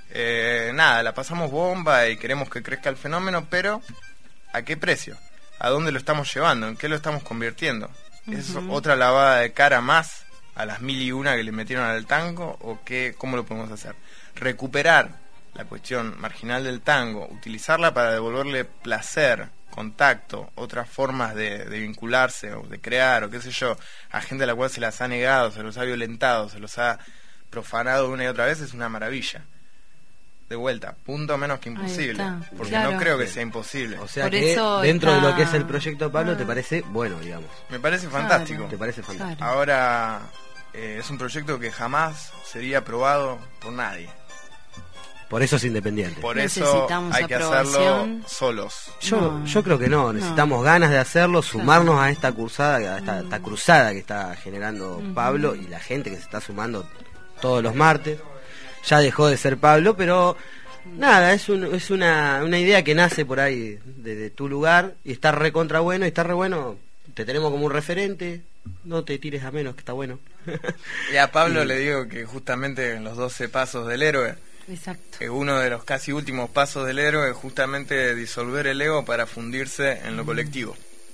la pasamos bomba y queremos que crezca el fenómeno, pero ¿a qué precio? ¿A dónde lo estamos llevando? ¿En qué lo estamos convirtiendo? ¿Es otra lavada de cara más a las 1001 que le metieron al tango, o cómo lo podemos hacer? Recuperar la cuestión marginal del tango, utilizarla para devolverle placer, contacto, otras formas de vincularse o de crear, o qué sé yo, a gente a la cual se las ha negado, se los ha violentado, se los ha profanado una y otra vez, es una maravilla. De vuelta, punto menos que imposible, porque no creo que sea imposible. O sea, por que eso dentro de lo que es el proyecto Pablo te parece bueno, digamos. Me parece fantástico. Te parece fantástico. Ahora, es un proyecto que jamás sería aprobado por nadie. Por eso es independiente. Por eso hay que hacerlo solos. Yo creo que no, necesitamos ganas de hacerlo, sumarnos a esta cruzada, a esta cruzada que está generando Pablo, y la gente que se está sumando todos los martes. Ya dejó de ser Pablo, pero nada, es una idea que nace por ahí desde tu lugar, y está recontra bueno, y está re bueno. Te tenemos como un referente, no te tires a menos, que está bueno. Y a Pablo le digo que justamente en los 12 pasos del héroe, exacto, uno de los casi últimos pasos del héroe es justamente disolver el ego para fundirse en lo colectivo.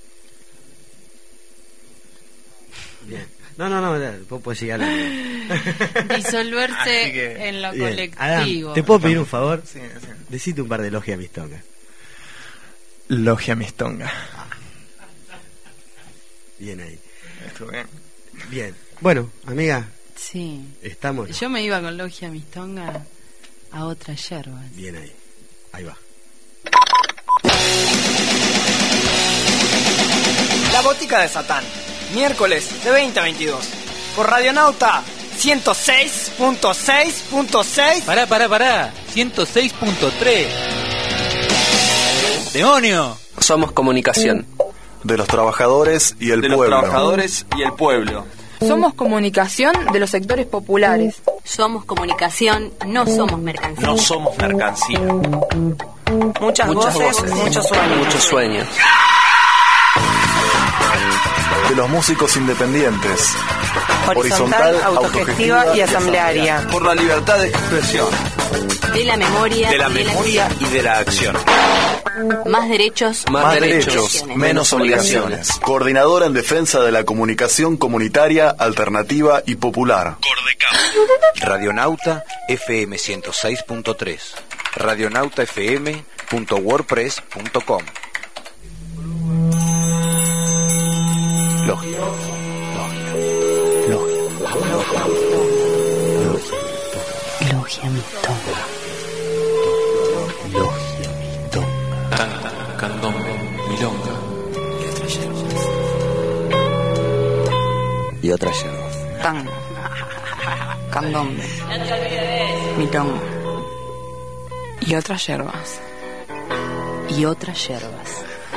Bien. No, vos podés llegar a... Disolverse en lo colectivo. Adam, ¿te puedo pedir un favor? Sí. Decite un par de logia mistonga. Logia mistonga. Bien ahí. Estuvo bien. Bien. Bueno, amiga. Sí. Estamos. Yo me iba con logia mistonga a otra yerba. Bien ahí. Ahí va. La Botica de Satán. Miércoles de 20 a 22. Por Radionauta 106.6.6. Pará. 106.3. ¡Demonio! Somos comunicación. De los trabajadores y el pueblo. Somos comunicación de los sectores populares. Somos comunicación, no somos mercancía. No somos mercancía. Muchas voces, muchos sueños. Muchos sueños. De los músicos independientes. Horizontal, autogestiva y asamblearia. Por la libertad de expresión. De la memoria. Y de la acción. Más derechos. Menos obligaciones. Coordinadora en defensa de la comunicación comunitaria, alternativa y popular. Radionauta FM 106.3. radionautafm.wordpress.com. Logia. Logia mistonga. Canta, candombe, milonga. y otras yerbas. Tango, candombe, milonga y otras yerbas. Y otras yerbas.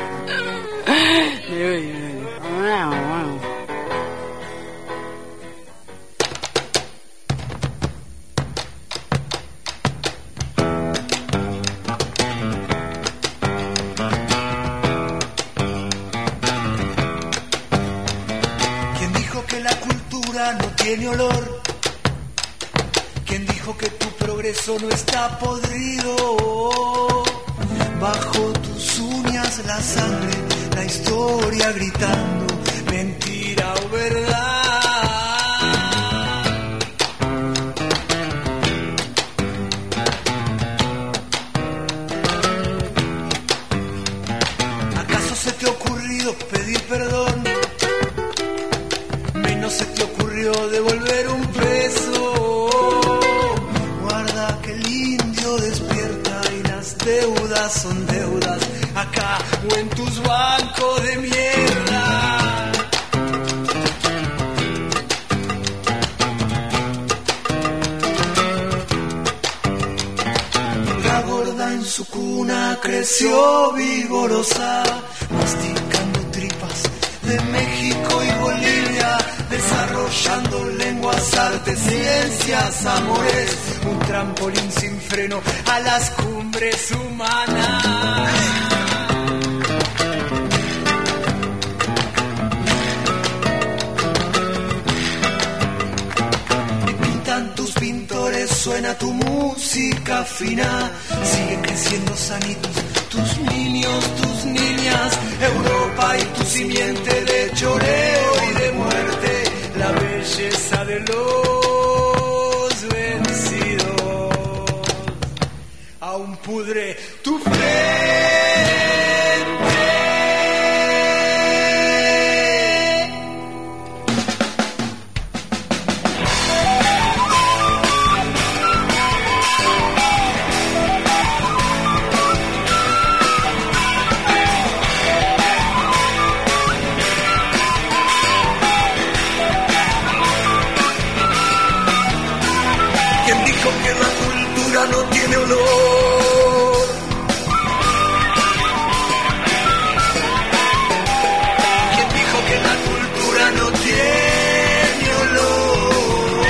¿Quién dijo que la cultura no tiene olor? ¿Quién dijo que tu progreso no está podrido? Bajo tus uñas la sangre, la historia gritando, mentira o verdad. ¿Acaso se te ha ocurrido pedir perdón? Menos se te ocurrió devolver un peso. Guarda que el indio despierta y las deudas son deudas, acá o en tus bancos de mierda. La gorda en su cuna creció vigorosa, masticando tripas de México y Bolivia, desarrollando lenguas, artes, ciencias, amores, un trampolín sin freno a las cumbres humanas. Y pintan tus pintores, suena tu música fina, siguen creciendo sanitos tus niños, tus niñas, Europa y tu simiente de choreo y de muerte, la belleza de los vencidos, aún pudre tu frente. Que la cultura no tiene olor. ¿Quién dijo que la cultura no tiene olor?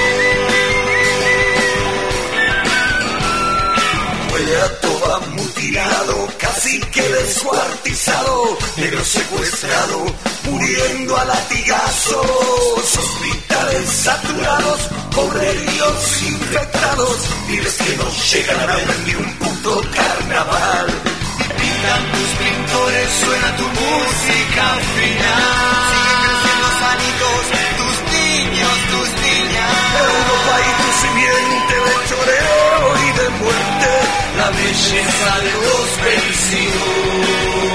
Huele a toba mutilado, casi que descuartizado, negro secuestrado, muriendo a latigazos, hospitales saturados, pobreríos infectados, pibes que no llegan a ver ni un puto carnaval. Pintan tus pintores, suena tu música final. Siguen creciendo sanitos, tus niños, tus niñas. Europa y tu simiente de choreo y de muerte, la belleza de los vencidos.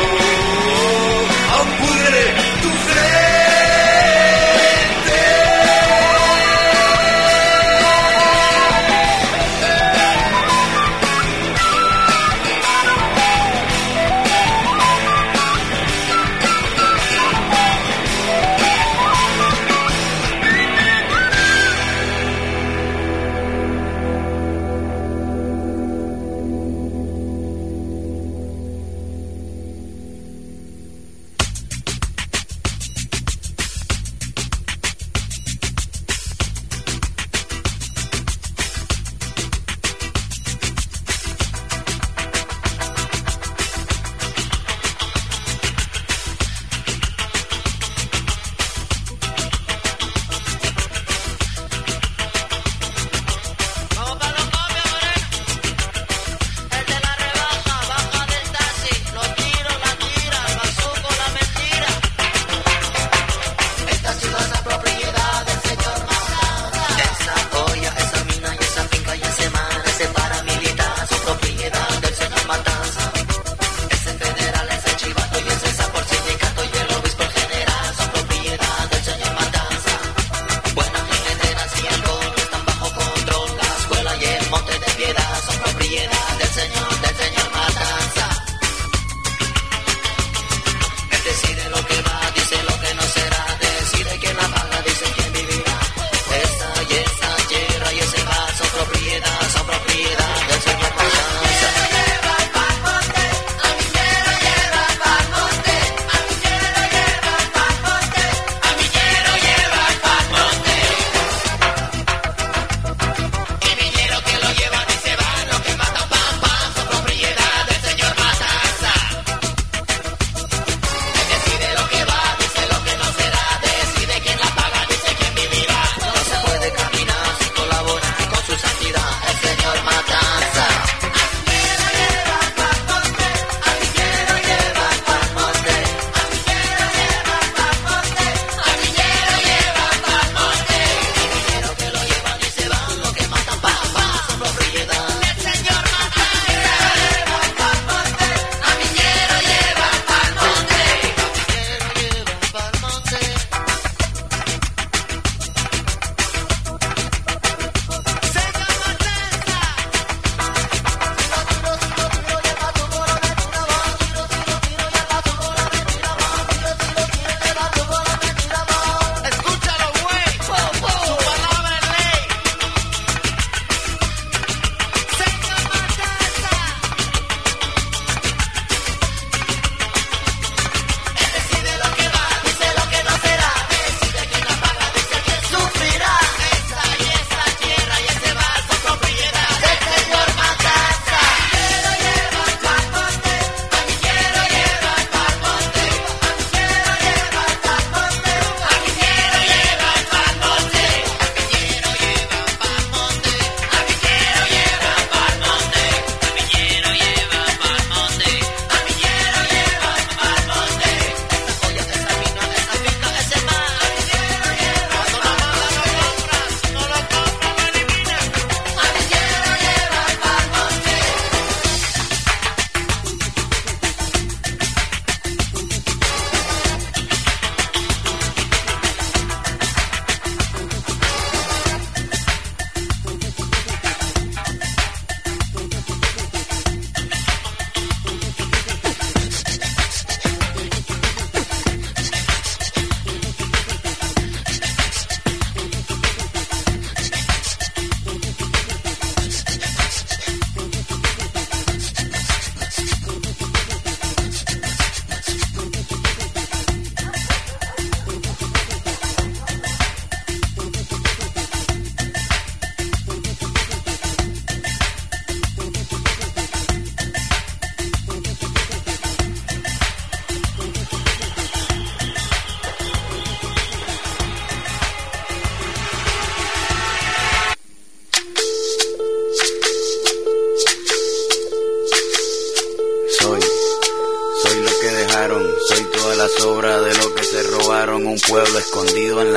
Aún pudre tu frente.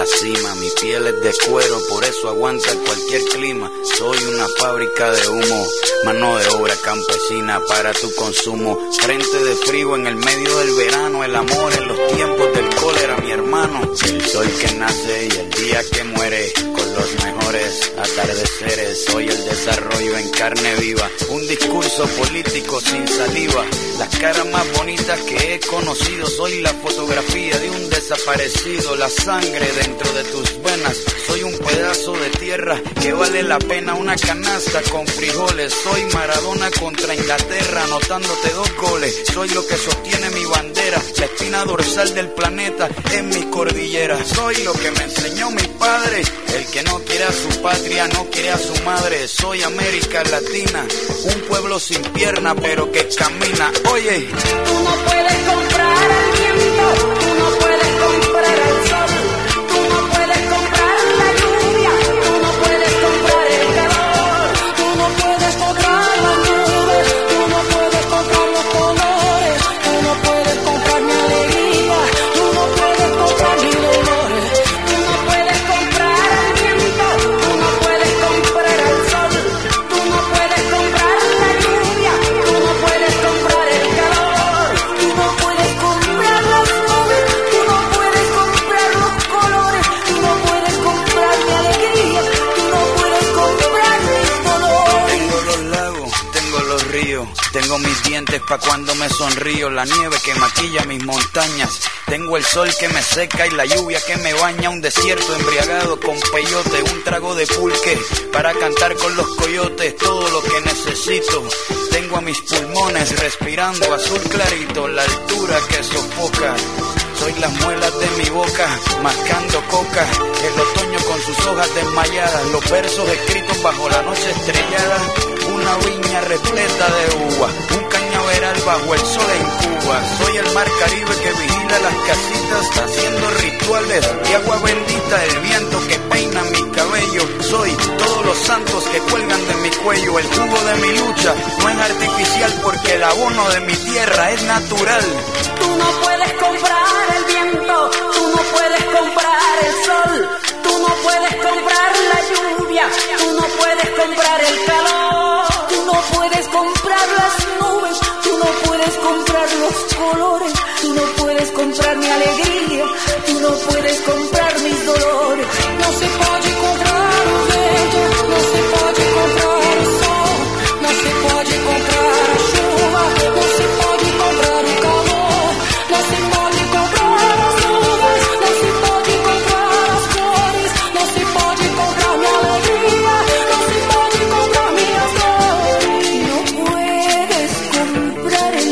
cima. Mi piel es de cuero, por eso aguanta cualquier clima. Soy una fábrica de humo, mano de obra campesina para tu consumo. Frente de frío en el medio del verano, el amor en los tiempos del cólera, mi hermano. El sol que nace y el día que muere, con los mejores atardeceres. Soy el desarrollo en carne viva, un discurso político sin saliva. Las caras más bonitas que he conocido, soy la fotografía de un desaparecido. La sangre dentro de tus venas, soy un pedazo de tierra que vale la pena una canasta con frijoles. Soy Maradona contra Inglaterra, anotándote 2 goles. Soy lo que sostiene mi bandera, la espina dorsal del planeta en mis cordilleras. Soy lo que me enseñó mi padre, el que no quiere a su patria, no quiere a su madre. Soy América Latina, un pueblo sin pierna pero que camina. Oye, tú no puedes comprar el viento, tú no puedes comprar el sol, tú no puedes comprar la lluvia, tú no puedes comprar el calor, tú no puedes comprar las nubes, tú no puedes comprar los colores, tú no puedes comprar mi alegría, tú no puedes comprar mis dolores, tú no puedes comprar el viento, tú no puedes comprar el sol, tú no puedes comprar la lluvia, tú no puedes comprar el calor, tú no puedes comprar las nubes, tú no puedes comprar los colores, tú no puedes comprar mi alegría, tú no puedes comprar mis dolores. tengo los lagos, tengo los ríos, tengo mis dientes pa' cuando me sonrío, la nieve que maquilla mis montañas, tengo el sol que me seca y la lluvia que me baña, un desierto embriagado con peyote, un trago de pulque para cantar con los coyotes, todo lo que necesito. Tengo a mis pulmones respirando azul clarito, la altura que sofoca. Soy las muelas de mi boca, mascando coca, el otoño con sus hojas desmayadas, los versos escritos bajo la noche estrellada, una viña repleta de uva, un cañaveral bajo el sol en Cuba. Soy el mar Caribe que vigila las casitas, haciendo rituales de agua bendita, el viento que peina mi cabello. Soy todos los santos que cuelgan de mi cuello, el jugo de mi lucha no es artificial porque el abono de mi tierra es natural. Tú no puedes comprar el viento, tú no puedes comprar el sol, tú no puedes comprar la lluvia, tú no puedes comprar el calor, tú no puedes comprar las nubes, tú no puedes comprar los colores, tú no puedes comprar mi alegría, tú no puedes comprar mis dolores. No se puede comprar o vento, no se puede comprar o sol, no se puede comprar a chuva, no se puede comprar o calor, no se puede comprar as nuvens, no se puede comprar as cores, no se puede comprar mi alegría, no se puede comprar minhas dores. No puedes comprar el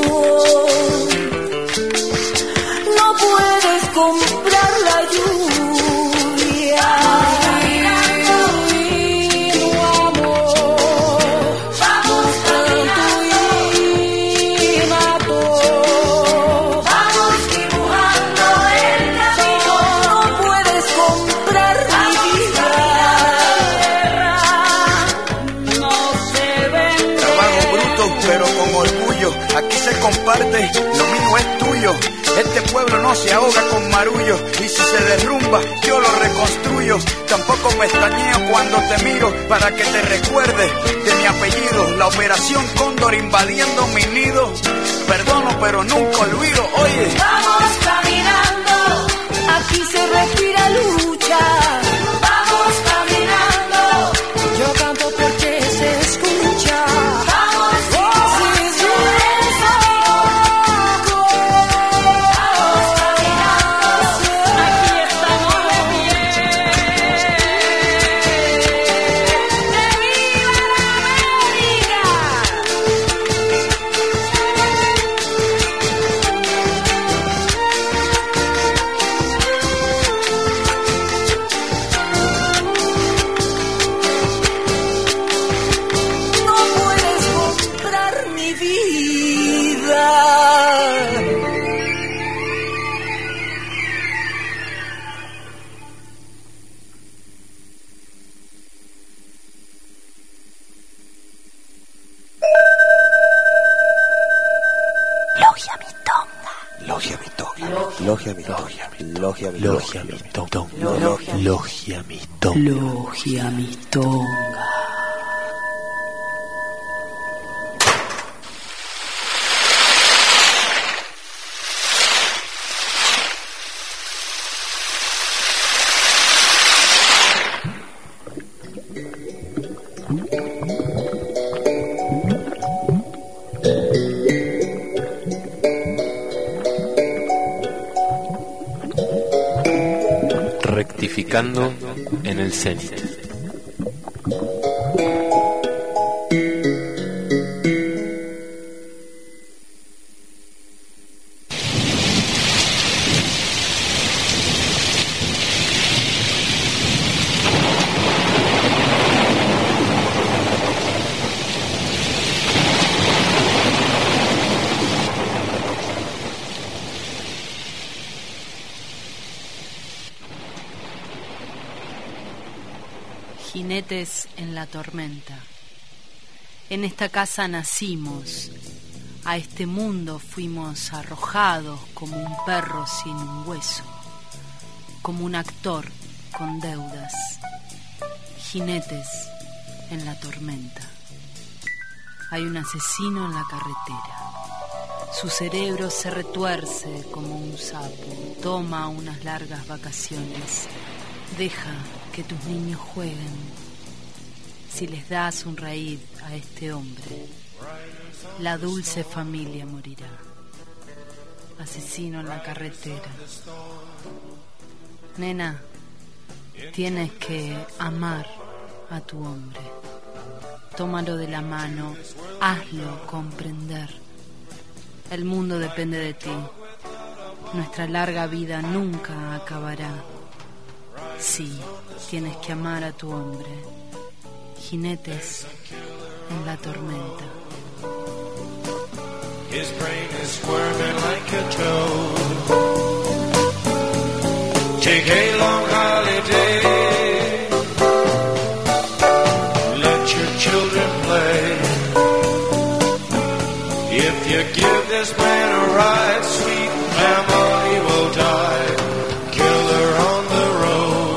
sol, no puedes comprar la lluvia. Aquí se comparte, lo mío es tuyo. Este pueblo no se ahoga con marullo, y si se derrumba yo lo reconstruyo. Tampoco pestañeo cuando te miro para que te recuerdes de mi apellido. La operación Cóndor invadiendo mi nido, perdono pero nunca olvido. Oye, vamos caminando, aquí se respira lucha. Vamos caminando, yo canto porque se escucha. Logia Mitonga. Logia Mitonga. Logia Mitonga. Rectificando en el cenit. Jinetes en la tormenta. En esta casa nacimos, a este mundo fuimos arrojados como un perro sin un hueso, como un actor con deudas. Jinetes en la tormenta. Hay un asesino en la carretera. Su cerebro se retuerce como un sapo. Toma unas largas vacaciones. Deja que tus niños jueguen. Si les das un raíz a este hombre, la dulce familia morirá. Asesino en la carretera. Nena, tienes que amar a tu hombre. Tómalo de la mano, hazlo comprender. El mundo depende de ti. Nuestra larga vida nunca acabará. Sí, tienes que amar a tu hombre. Jinetes en la tormenta. His brain is squirming like a toad. Take a long holiday. Let your children play. If you give this man a ride, sweet family will die. Killer on the road.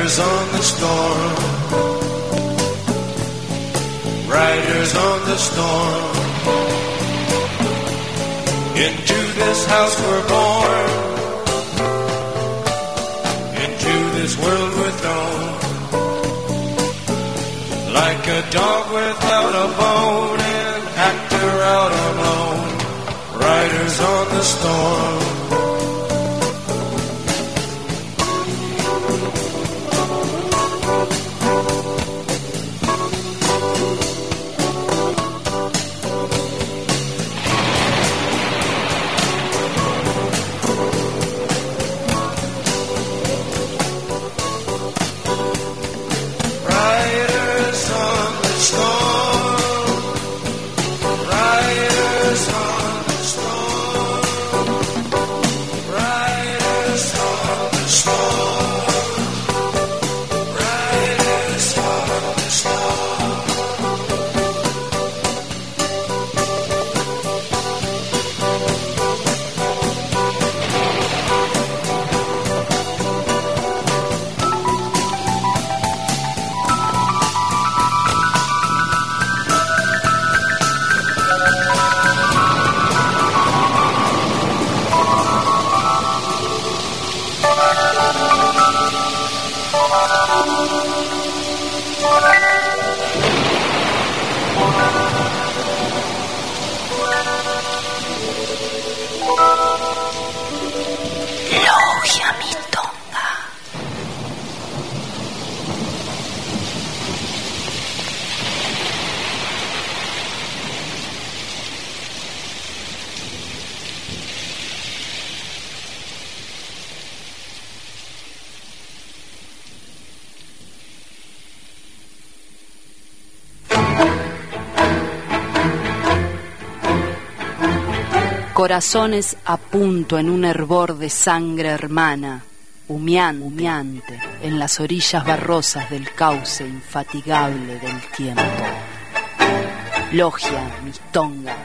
Riders on the storm. Riders on the storm. Into this house we're born. Into this world we're thrown. Like a dog without a bone, an actor out alone. Riders on the storm. Corazones a punto en un hervor de sangre hermana, humeante en las orillas barrosas del cauce infatigable del tiempo. Logia, mistonga.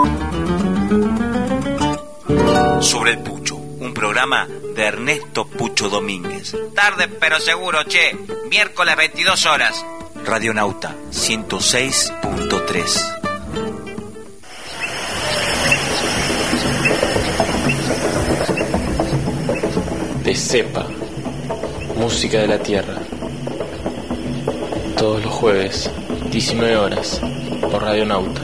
Sobre el Pucho, un programa de Ernesto Pucho Domínguez. Tarde pero seguro, che. Miércoles 22 horas. Radionauta 106.3. De cepa, música de la tierra. Todos los jueves, 19 horas, por Radionauta.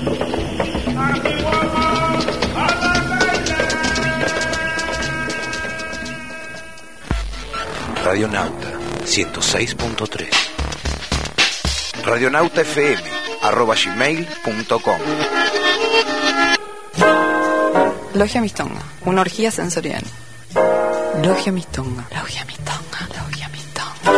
Radionauta 106.3. radionautafm@gmail.com. Logia Mistonga, una orgía sensorial. Logia Mistonga, Logia Mistonga, Logia Mistonga.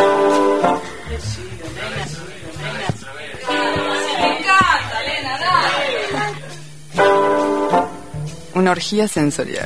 Una orgía sensorial.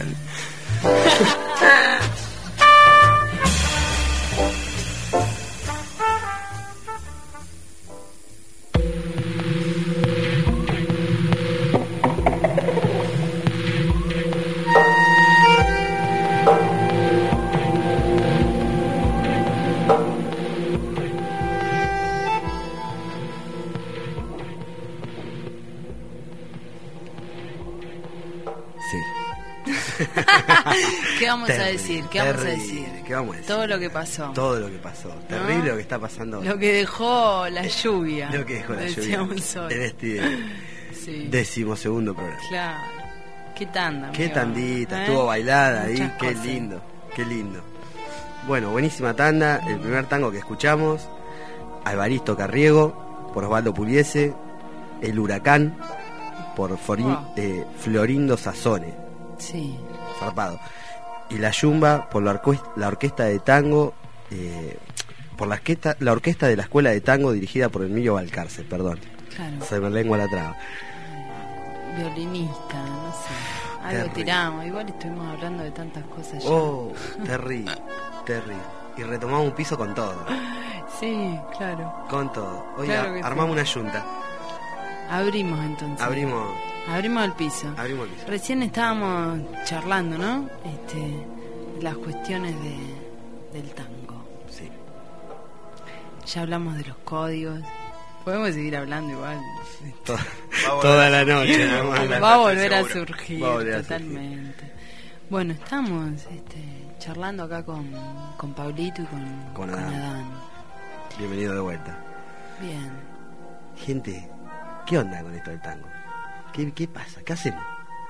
¿Qué vamos a decir? ¿Qué vamos a decir? ¿Qué vamos a decir? Todo lo que pasó. Todo lo que pasó. Terrible, ¿no? Lo que está pasando. Lo que dejó la lluvia. Lo que dejó la lluvia. En este sí. 12º programa. Claro. Qué tanda. Qué tandita. Estuvo bailada ahí. Muchas qué cosas. Lindo. Qué lindo. Bueno, buenísima tanda. El primer tango que escuchamos. Alvaristo Carriego. Por Osvaldo Pugliese. El Huracán. Por Florindo Sassone. Sí. Zarpado. Y la Yumba por la orquesta de tango, por la orquesta de la Escuela de Tango dirigida por Emilio Valcárcel, perdón. Claro. Se me lengua la traba. Violinista, no sé. Algo tiramos, igual estuvimos hablando de tantas cosas ya. Oh, terrible, terrible. Y retomamos un piso con todo. Sí, claro. Con todo. Hoy claro armamos una yunta. Abrimos entonces. Abrimos el piso. Recién estábamos charlando, ¿no? Las cuestiones del tango. Sí. Ya hablamos de los códigos. Podemos seguir hablando igual. Toda la noche. Va a volver a surgir, totalmente. Bueno, estamos charlando acá con Pablito y con Adán. Bienvenido de vuelta. Bien. Gente, ¿qué onda con esto del tango? ¿Qué pasa? ¿Qué hacemos?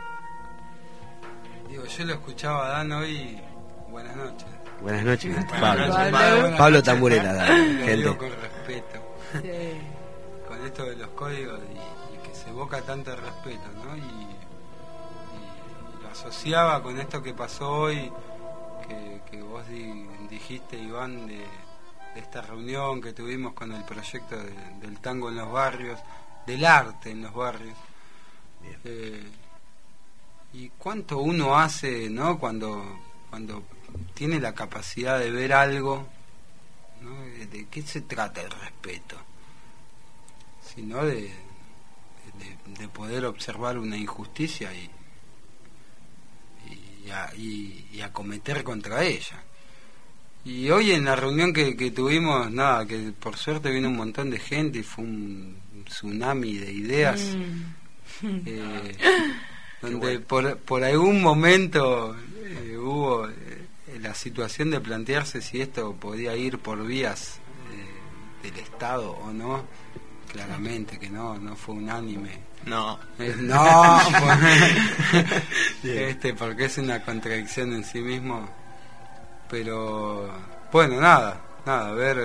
Digo, yo lo escuchaba a Dan hoy. Buenas noches. Buenas noches, Pablo Tambureta, gente. Lo digo con respeto. Sí. Con esto de los códigos y que se evoca tanto respeto, ¿no? Y lo asociaba con esto que pasó hoy, que vos dijiste, Iván, de esta reunión que tuvimos con el proyecto del tango en los barrios, del arte en los barrios. Y cuánto uno hace, ¿no? Cuando tiene la capacidad de ver algo, ¿no? ¿De qué se trata el respeto? Sino de poder observar una injusticia y acometer contra ella. Y hoy en la reunión que tuvimos, nada, que por suerte vino un montón de gente y fue un tsunami de ideas, donde por algún momento hubo la situación de plantearse si esto podía ir por vías del Estado o no. Claramente que no fue unánime. No, porque es una contradicción en sí mismo. Pero bueno, nada, a ver,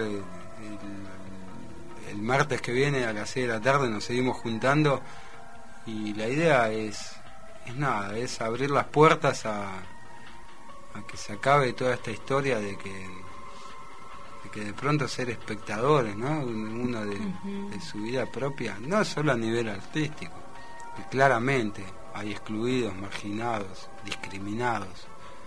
el martes que viene a las 6 de la tarde nos seguimos juntando y la idea es abrir las puertas a que se acabe toda esta historia de que de pronto ser espectadores, ¿no? Uno de su vida propia, no solo a nivel artístico, que claramente hay excluidos, marginados, discriminados,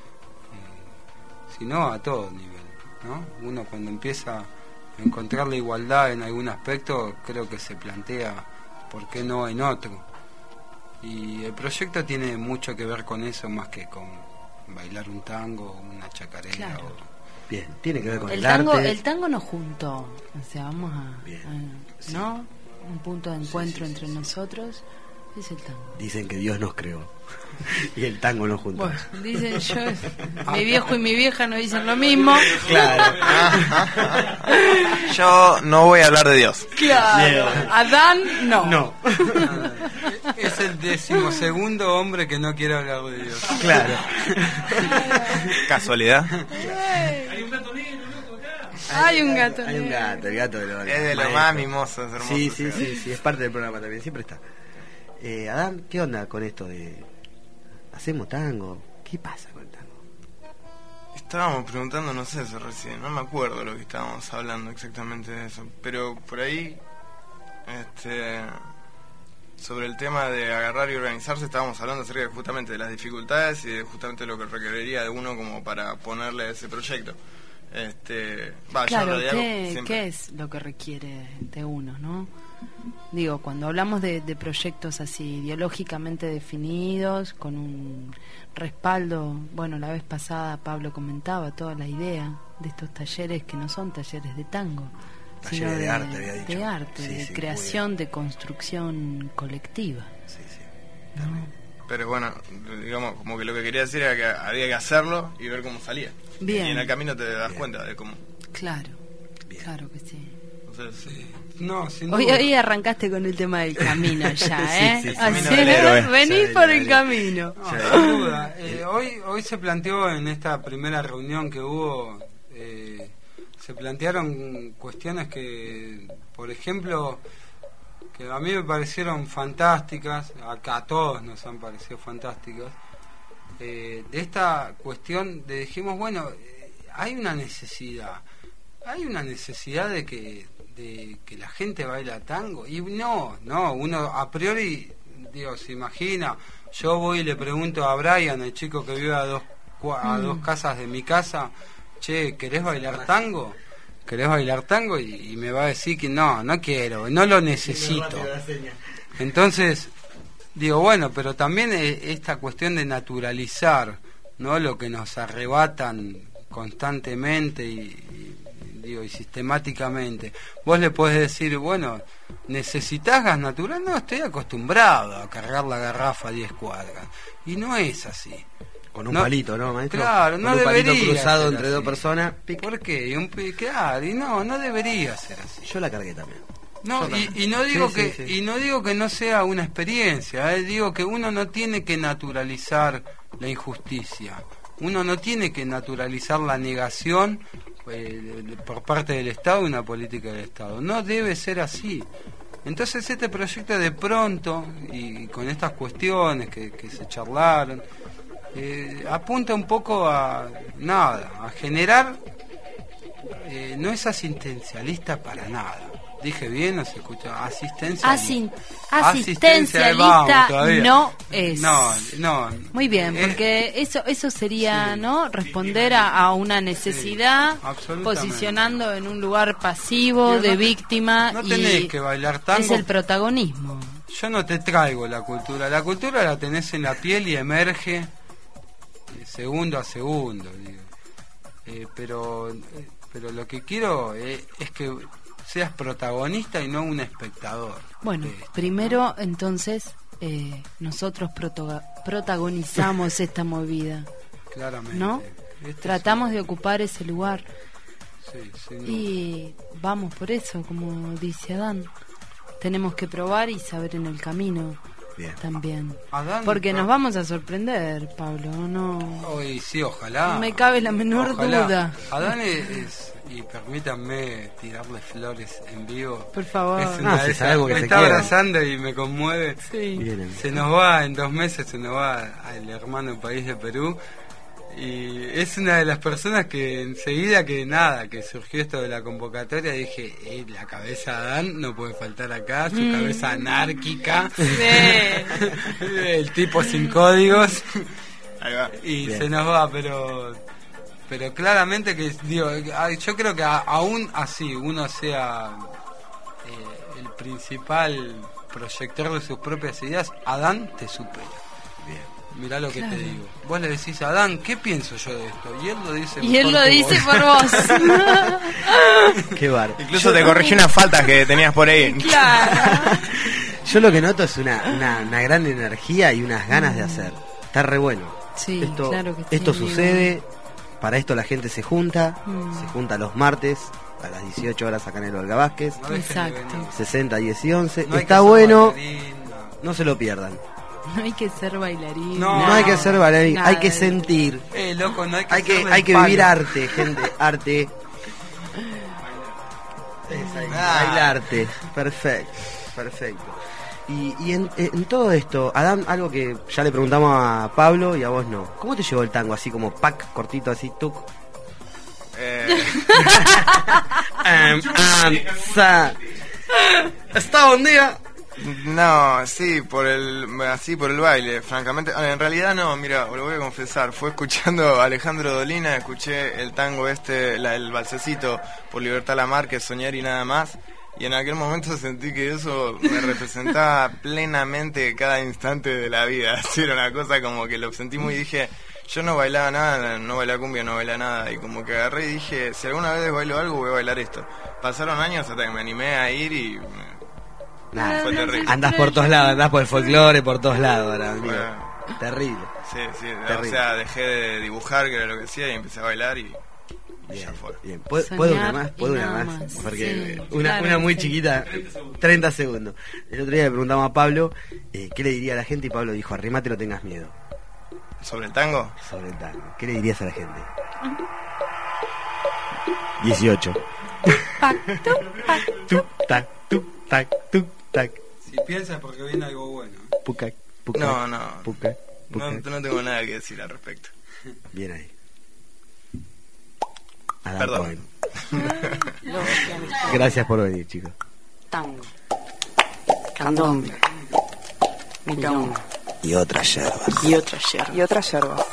sino a todo nivel, ¿no? Uno cuando empieza a encontrar la igualdad en algún aspecto, creo que se plantea por qué no en otro. Y el proyecto tiene mucho que ver con eso, más que con bailar un tango, una chacarera. Claro. Bien, tiene que ver con el tango, arte. el tango nos juntó, o sea, vamos ¿no? Un punto de encuentro entre nosotros es el tango. Dicen que Dios nos creó y el tango nos juntó. Bueno, dicen mi viejo y mi vieja nos dicen lo mismo. Claro. Yo no voy a hablar de Dios. Claro. Adán, no. Es el 12º hombre que no quiere hablar de Dios. Claro. ¿Casualidad? Hay un gato negro, loco, acá. Hay un gato. Hay un gato, el gato de los es de lo más mimoso, es hermoso. Sí, es parte del programa también, siempre está. Adán, ¿qué onda con esto de hacemos tango? ¿Qué pasa con el tango? Estábamos preguntándonos eso recién, no me acuerdo lo que estábamos hablando exactamente de eso, pero por ahí sobre el tema de agarrar y organizarse estábamos hablando acerca justamente de las dificultades y de justamente lo que requeriría de uno como para ponerle a ese proyecto. Claro, ¿qué es lo que requiere de uno, no? Digo, cuando hablamos de proyectos así ideológicamente definidos, con un respaldo, bueno, la vez pasada Pablo comentaba toda la idea de estos talleres que no son talleres de tango, sino de arte, había dicho. De arte, de creación, de construcción colectiva. Sí, ¿no? Pero bueno, digamos, como que lo que quería decir era que había que hacerlo y ver cómo salía. Bien. Y en el camino te das cuenta de cómo. Claro, claro que sí. Entonces, no, sin duda. Hoy arrancaste con el tema del camino ya, ¿eh? Sí, así venís por el camino. No, sin duda. Hoy se planteó en esta primera reunión que hubo, se plantearon cuestiones que, por ejemplo, que a mí me parecieron fantásticas, acá a todos nos han parecido fantásticas, de esta cuestión de dijimos, bueno, hay una necesidad de que la gente baila tango, y no, uno a priori, digo, se imagina, yo voy y le pregunto a Brian, el chico que vive a dos casas de mi casa, che, ¿querés bailar tango? Y me va a decir que no quiero, no lo necesito. Entonces digo, bueno, pero también esta cuestión de naturalizar, ¿no?, lo que nos arrebatan constantemente y sistemáticamente. Vos le podés decir, bueno, ¿necesitas gas natural? No, estoy acostumbrado a cargar la garrafa a 10 cuadras. Y no es así. Con un palito, ¿no, maestro? Claro, no debería. Un palito cruzado entre dos personas. ¿Por qué? Claro, y no debería ser así. Yo la cargué también. No, y no digo y no digo que no sea una experiencia, digo que uno no tiene que naturalizar la injusticia. Uno no tiene que naturalizar la negación por parte del Estado de una política del Estado. No debe ser así. Entonces este proyecto de pronto, y con estas cuestiones que se charlaron, apunta un poco a generar, no es asistencialista para nada. Dije bien, no se escucha. Asistencialista no es. No. Muy bien, porque eso sería, ¿no?, responder a una necesidad, posicionando en un lugar pasivo, de víctima. No tenés que bailar tango. Es el protagonismo. Yo no te traigo la cultura la tenés en la piel y emerge segundo a segundo, digo. Pero lo que quiero es que seas protagonista y no un espectador. Bueno, primero entonces nosotros protagonizamos esta movida. Claramente. ¿No? Tratamos de ocupar ese lugar. Sí, y vamos por eso, como dice Adán. Tenemos que probar y saber en el camino. Bien. También. Adán, porque nos vamos a sorprender, Pablo, ¿no? Hoy sí, ojalá. No me cabe la menor duda. Adán es, y permítanme tirarle flores en vivo. Por favor. Es una de esas, me está abrazando y me conmueve. Sí. Se nos va, en 2 meses se nos va al hermano país de Perú. Y es una de las personas que enseguida que surgió esto de la convocatoria, dije, la cabeza de Adán no puede faltar acá, su cabeza anárquica, el tipo sin códigos. Ahí va. Y bien. Se nos va, pero claramente que digo, yo creo que aún así uno sea el principal proyectarle sus propias ideas, Adán te supera. Bien. Mirá lo que te digo. Vos le decís a Adán, ¿qué pienso yo de esto? Y él lo dice por vos. Qué bar. Incluso te corregí unas faltas que tenías por ahí. Claro. Yo lo que noto es una gran energía y unas ganas de hacer. Está re bueno. Sí, claro que sí, esto amigo. sucede, para esto la gente se junta los martes a las 18 horas acá en el Olga Vázquez. Exacto. 60, 10 y 11. No está bueno, no se lo pierdan. No hay que ser bailarín. No hay que ser bailarín, hay que sentir. Loco, no hay que vivir arte, gente, arte. Bailarte. Perfecto. Y en todo esto, Adán, algo que ya le preguntamos a Pablo y a vos no. ¿Cómo te llevó el tango así como pack, cortito, así, tuc? ¿Estaba un día? No, sí, por el baile, francamente. En realidad no, mira, lo voy a confesar. Fue escuchando a Alejandro Dolina, escuché el tango el balsecito por Libertad Lamarque, Soñar y nada más. Y en aquel momento sentí que eso me representaba plenamente cada instante de la vida. Así era una cosa como que lo sentí muy, dije, yo no bailaba nada, no bailaba cumbia, no bailaba nada. Y como que agarré y dije, si alguna vez bailo algo, voy a bailar esto. Pasaron años hasta que me animé a ir y... fue terrible. Andás por todos lados, andás por el folclore, por todos lados ahora, amigo. Terrible. Sí, terrible. O sea, dejé de dibujar, que era lo que hacía, y empecé a bailar y... Bien. ¿Puedo una más? Porque sí, una muy chiquita, 30 segundos. El otro día le preguntamos a Pablo qué le diría a la gente y Pablo dijo, arrimate, no tengas miedo. ¿Sobre el tango? Sobre el tango. ¿Qué le dirías a la gente? 18. Tac. Si piensas porque viene algo bueno. Puca. No tengo nada que decir al respecto. Bien ahí. Perdón. Gracias por venir, chicos. Tango, candombe, milonga y otras yerbas. Y otras yerbas.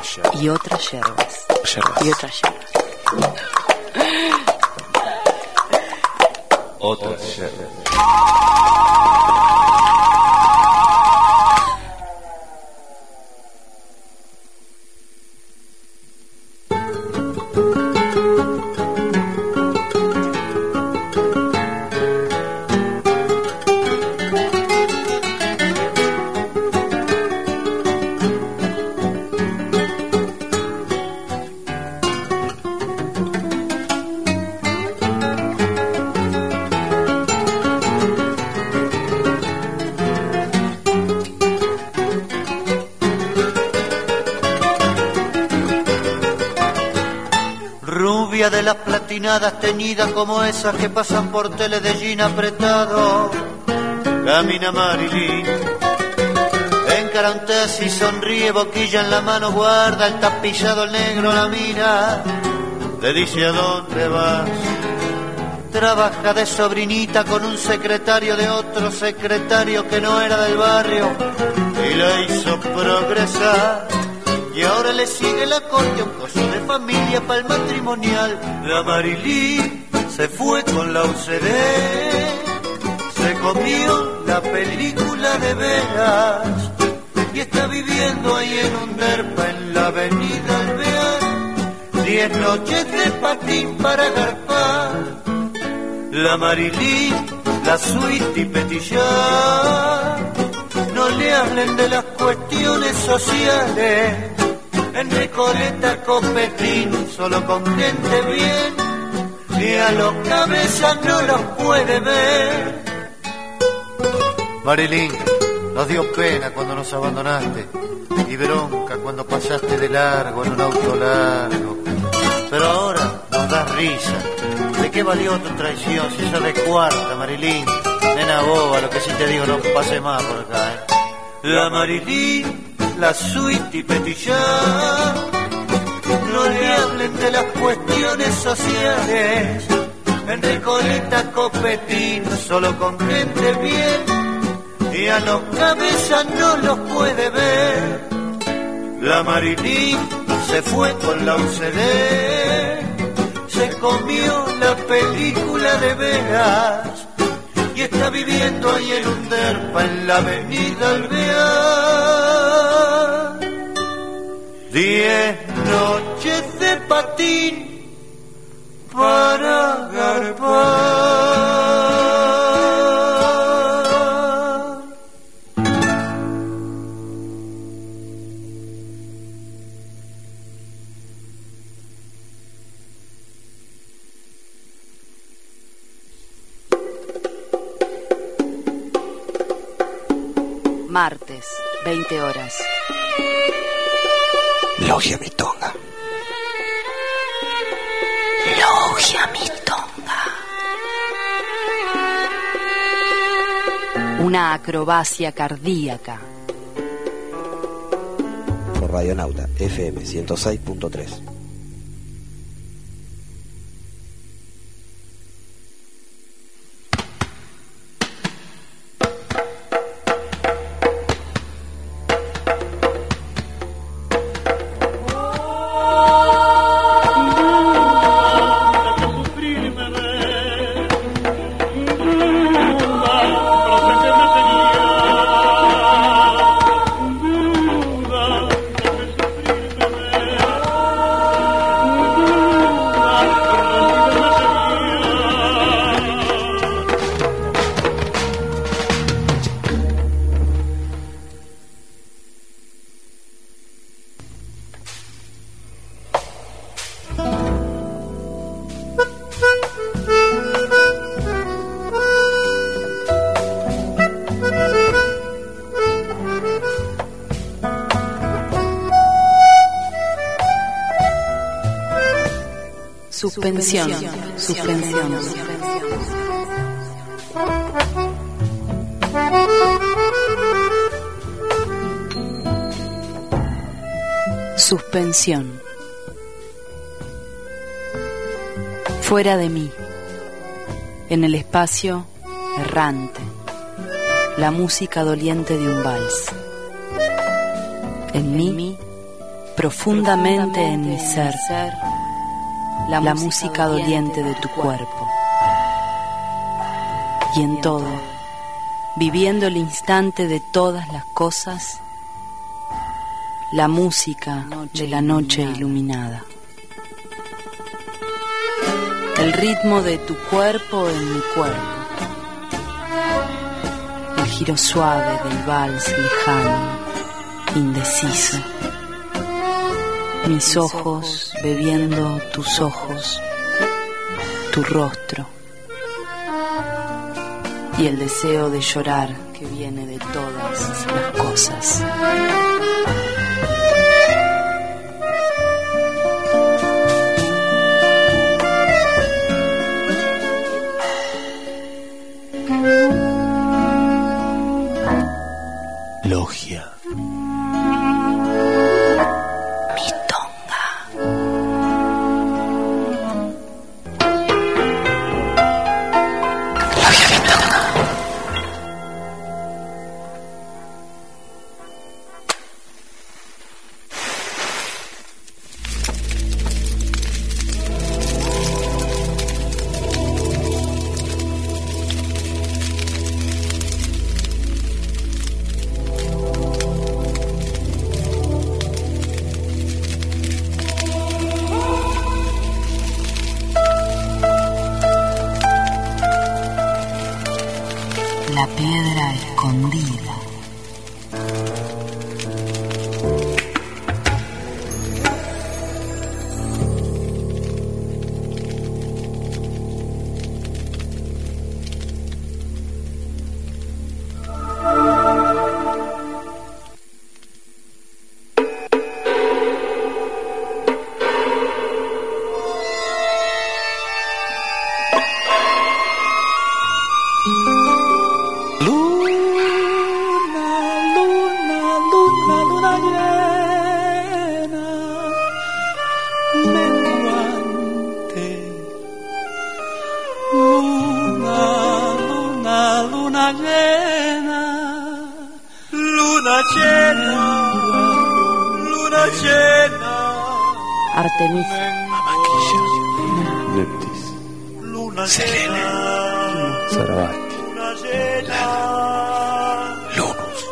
De las platinadas teñidas como esas que pasan por tele de jean apretado, camina Marilyn, encara un taxi, sonríe, boquilla en la mano, guarda el tapizado, el negro la mira, le dice a dónde vas, trabaja de sobrinita con un secretario de otro secretario que no era del barrio y la hizo progresar. Y ahora le sigue la corte, un coso de familia para el matrimonial. La Marilyn se fue con la UCD, se comió la película de veras y está viviendo ahí en un derpa en la avenida Alvear. 10 noches de patín para garpar. La Marilyn, la suite y petillar. No le hablen de las cuestiones sociales. En Recoleta Copetín, solo con gente bien, y a los cabezas no los puede ver. Marilyn, nos dio pena cuando nos abandonaste, y bronca cuando pasaste de largo en un auto largo. Pero ahora nos da risa. ¿De qué valió tu traición si sos de cuarta, Marilyn? Nena boba, lo que sí te digo, no pase más por acá, La Marilyn, la suite y petillar, no le hablen de las cuestiones sociales. En Recoleta Copetín, solo con gente bien, y a los cabezas no los puede ver. La Marilyn se fue con la UCD, se comió la película de veras y está viviendo ahí en un derpa en la avenida Alvear. 10 noches de patín para garpar. Martes, 20 horas. Logia Mitonga. Logia Mitonga. Una acrobacia cardíaca. Por Radionauta, FM 106.3. Suspensión. Suspensión. Fuera de mí, en el espacio errante, la música doliente de un vals. En mí, profundamente en mi ser, la música doliente de tu cuerpo. Y en todo, viviendo el instante de todas las cosas, la música de la noche iluminada. El ritmo de tu cuerpo en mi cuerpo. El giro suave del vals lejano, indeciso. Mis ojos bebiendo tus ojos, tu rostro. Y el deseo de llorar que viene de todas las cosas. Logia. La piedra escondida. Artemisa, Leptis, Selene, Sarabasti, Lonus.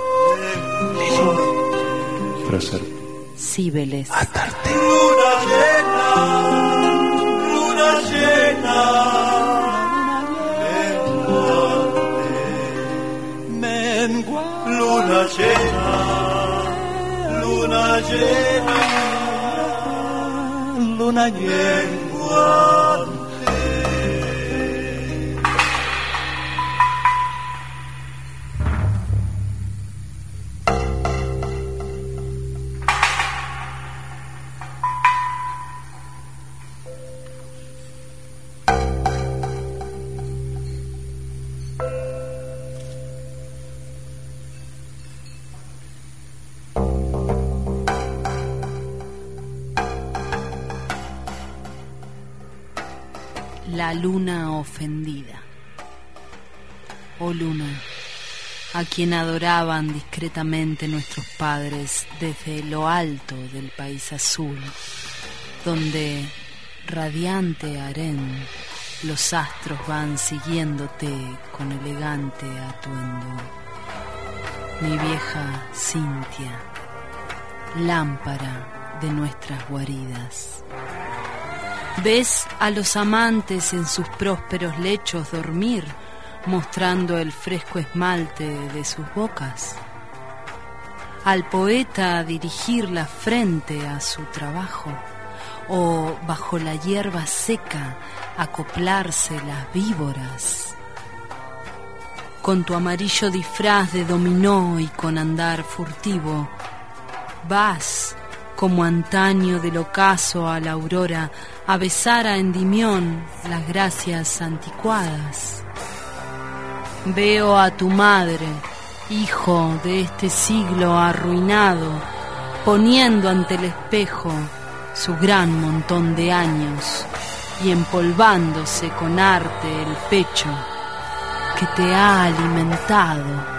Fraser. Cibeles. Atarte. Luna llena, menguante. Luna llena, luna llena, luna menguante. La luna ofendida. Oh luna, a quien adoraban discretamente nuestros padres desde lo alto del país azul, donde, radiante harén, los astros van siguiéndote con elegante atuendo. Mi vieja Cintia, lámpara de nuestras guaridas. ¿Ves a los amantes en sus prósperos lechos dormir, mostrando el fresco esmalte de sus bocas? ¿Al poeta dirigir la frente a su trabajo? ¿O bajo la hierba seca acoplarse las víboras? Con tu amarillo disfraz de dominó y con andar furtivo, vas como antaño del ocaso a la aurora, a besar a Endimión las gracias anticuadas. Veo a tu madre, hijo de este siglo arruinado, poniendo ante el espejo su gran montón de años y empolvándose con arte el pecho que te ha alimentado.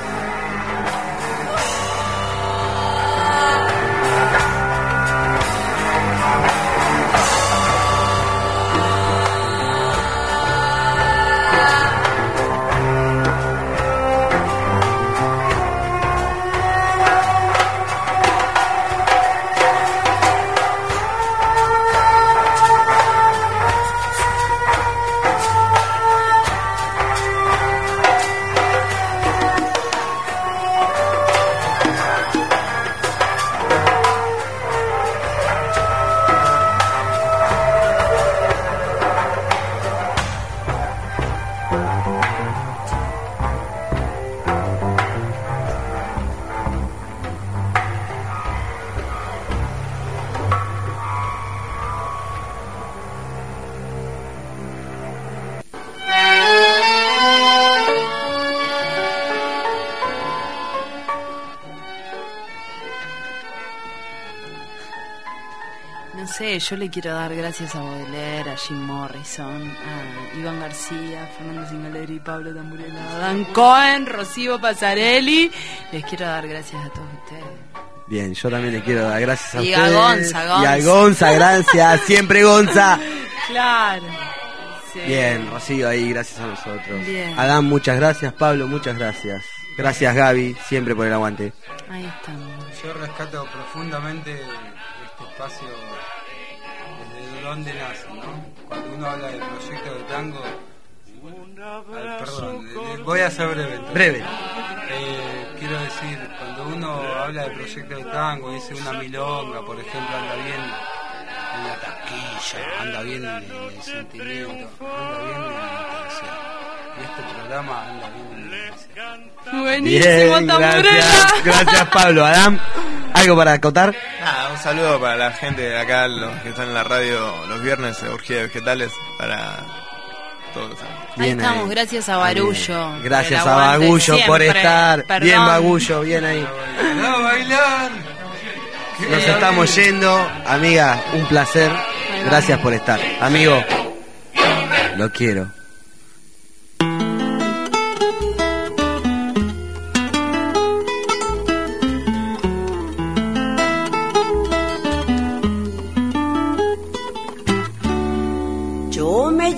Yo le quiero dar gracias a Baudelaire, a Jim Morrison, a Iván García, Fernando Singaleri, Pablo Tamburella, Dan Cohen, Rocío Pasarelli. Les quiero dar gracias a todos ustedes. Bien, yo también les quiero dar gracias a y ustedes. Gonza. Y a Gonza, gracias, siempre Gonza. Claro. Sí. Bien, Rocío ahí, gracias a nosotros. Bien. Adán, muchas gracias. Pablo, muchas gracias. Gracias Gaby, siempre por el aguante. Ahí estamos. Yo rescato profundamente este espacio desde donde nace, ¿no? Cuando uno habla del proyecto de tango, perdón, voy a ser breve. Entonces. Breve. Quiero decir, cuando uno habla del proyecto de tango, dice una milonga, por ejemplo, anda bien en la taquilla, anda bien en el sentimiento, anda bien en la intención. Y este programa anda bien en la intención. Buenísimo, bien, gracias Pablo. Adam, ¿algo para acotar? Nada, un saludo para la gente de acá, los que están en la radio los viernes, Orgía de Vegetales, para todos. Ahí estamos, gracias a Barullo. Gracias a Bagullo por estar. Perdón. Bien Bagullo, bien ahí. ¡No, bailar! Nos estamos yendo, amiga, un placer. Gracias por estar. Amigo, lo quiero.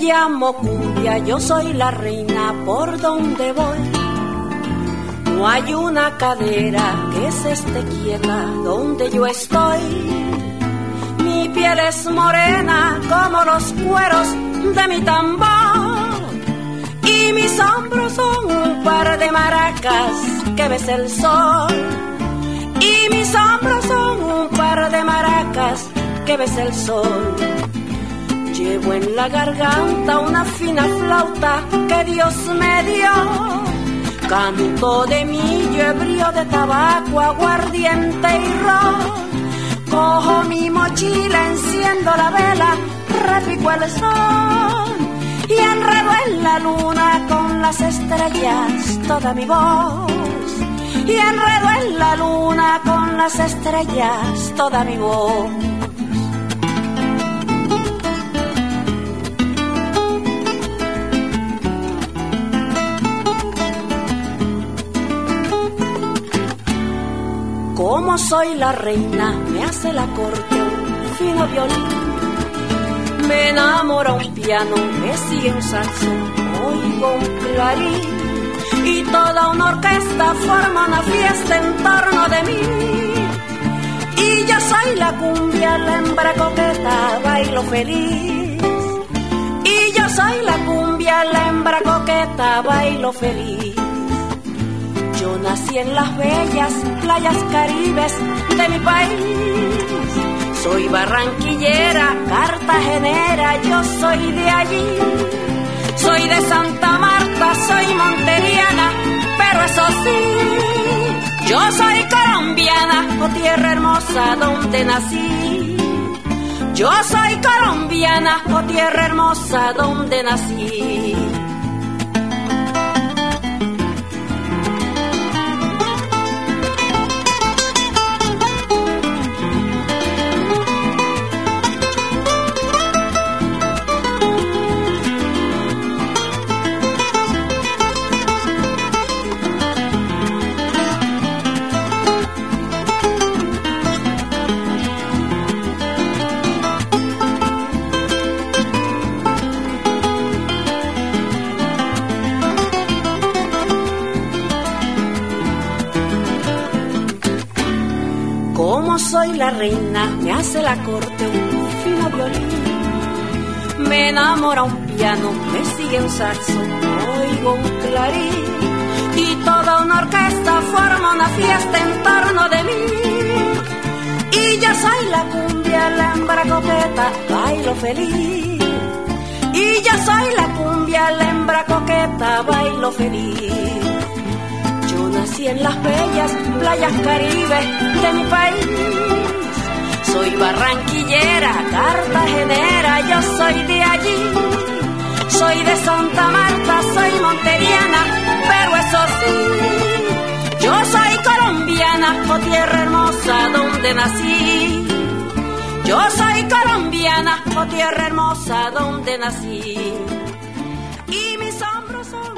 llamo cumbia, yo soy la reina por donde voy. No hay una cadera que se esté quieta donde yo estoy. Mi piel es morena como los cueros de mi tambor. Y mis hombros son un par de maracas que besa el sol. Y mis hombros son un par de maracas que besa el sol. Llevo en la garganta una fina flauta que Dios me dio. Canto de millo, ebrio de tabaco, aguardiente y ron. Cojo mi mochila, enciendo la vela, repico el sol. Y enredo en la luna con las estrellas toda mi voz. Y enredo en la luna con las estrellas toda mi voz. Como soy la reina, me hace la corte un fino violín. Me enamora un piano, me sigue un saxo, oigo un clarín. Y toda una orquesta forma una fiesta en torno de mí. Y yo soy la cumbia, la hembra coqueta, bailo feliz. Y yo soy la cumbia, la hembra coqueta, bailo feliz. Yo nací en las bellas playas caribes de mi país. Soy barranquillera, cartagenera, yo soy de allí. Soy de Santa Marta, soy monteriana, pero eso sí, yo soy colombiana, oh tierra hermosa donde nací. Yo soy colombiana, oh tierra hermosa donde nací. Soy la reina, me hace la corte un fino violín. Me enamora un piano, me sigue un saxo, oigo un clarín. Y toda una orquesta forma una fiesta en torno de mí. Y yo soy la cumbia, la hembra coqueta, bailo feliz. Y yo soy la cumbia, la hembra coqueta, bailo feliz. Yo nací en las bellas playas caribes de mi país. Soy barranquillera, cartagenera, yo soy de allí. Soy de Santa Marta, soy monteriana, pero eso sí, yo soy colombiana, oh tierra hermosa donde nací. Yo soy colombiana, oh tierra hermosa donde nací. Y mis hombros son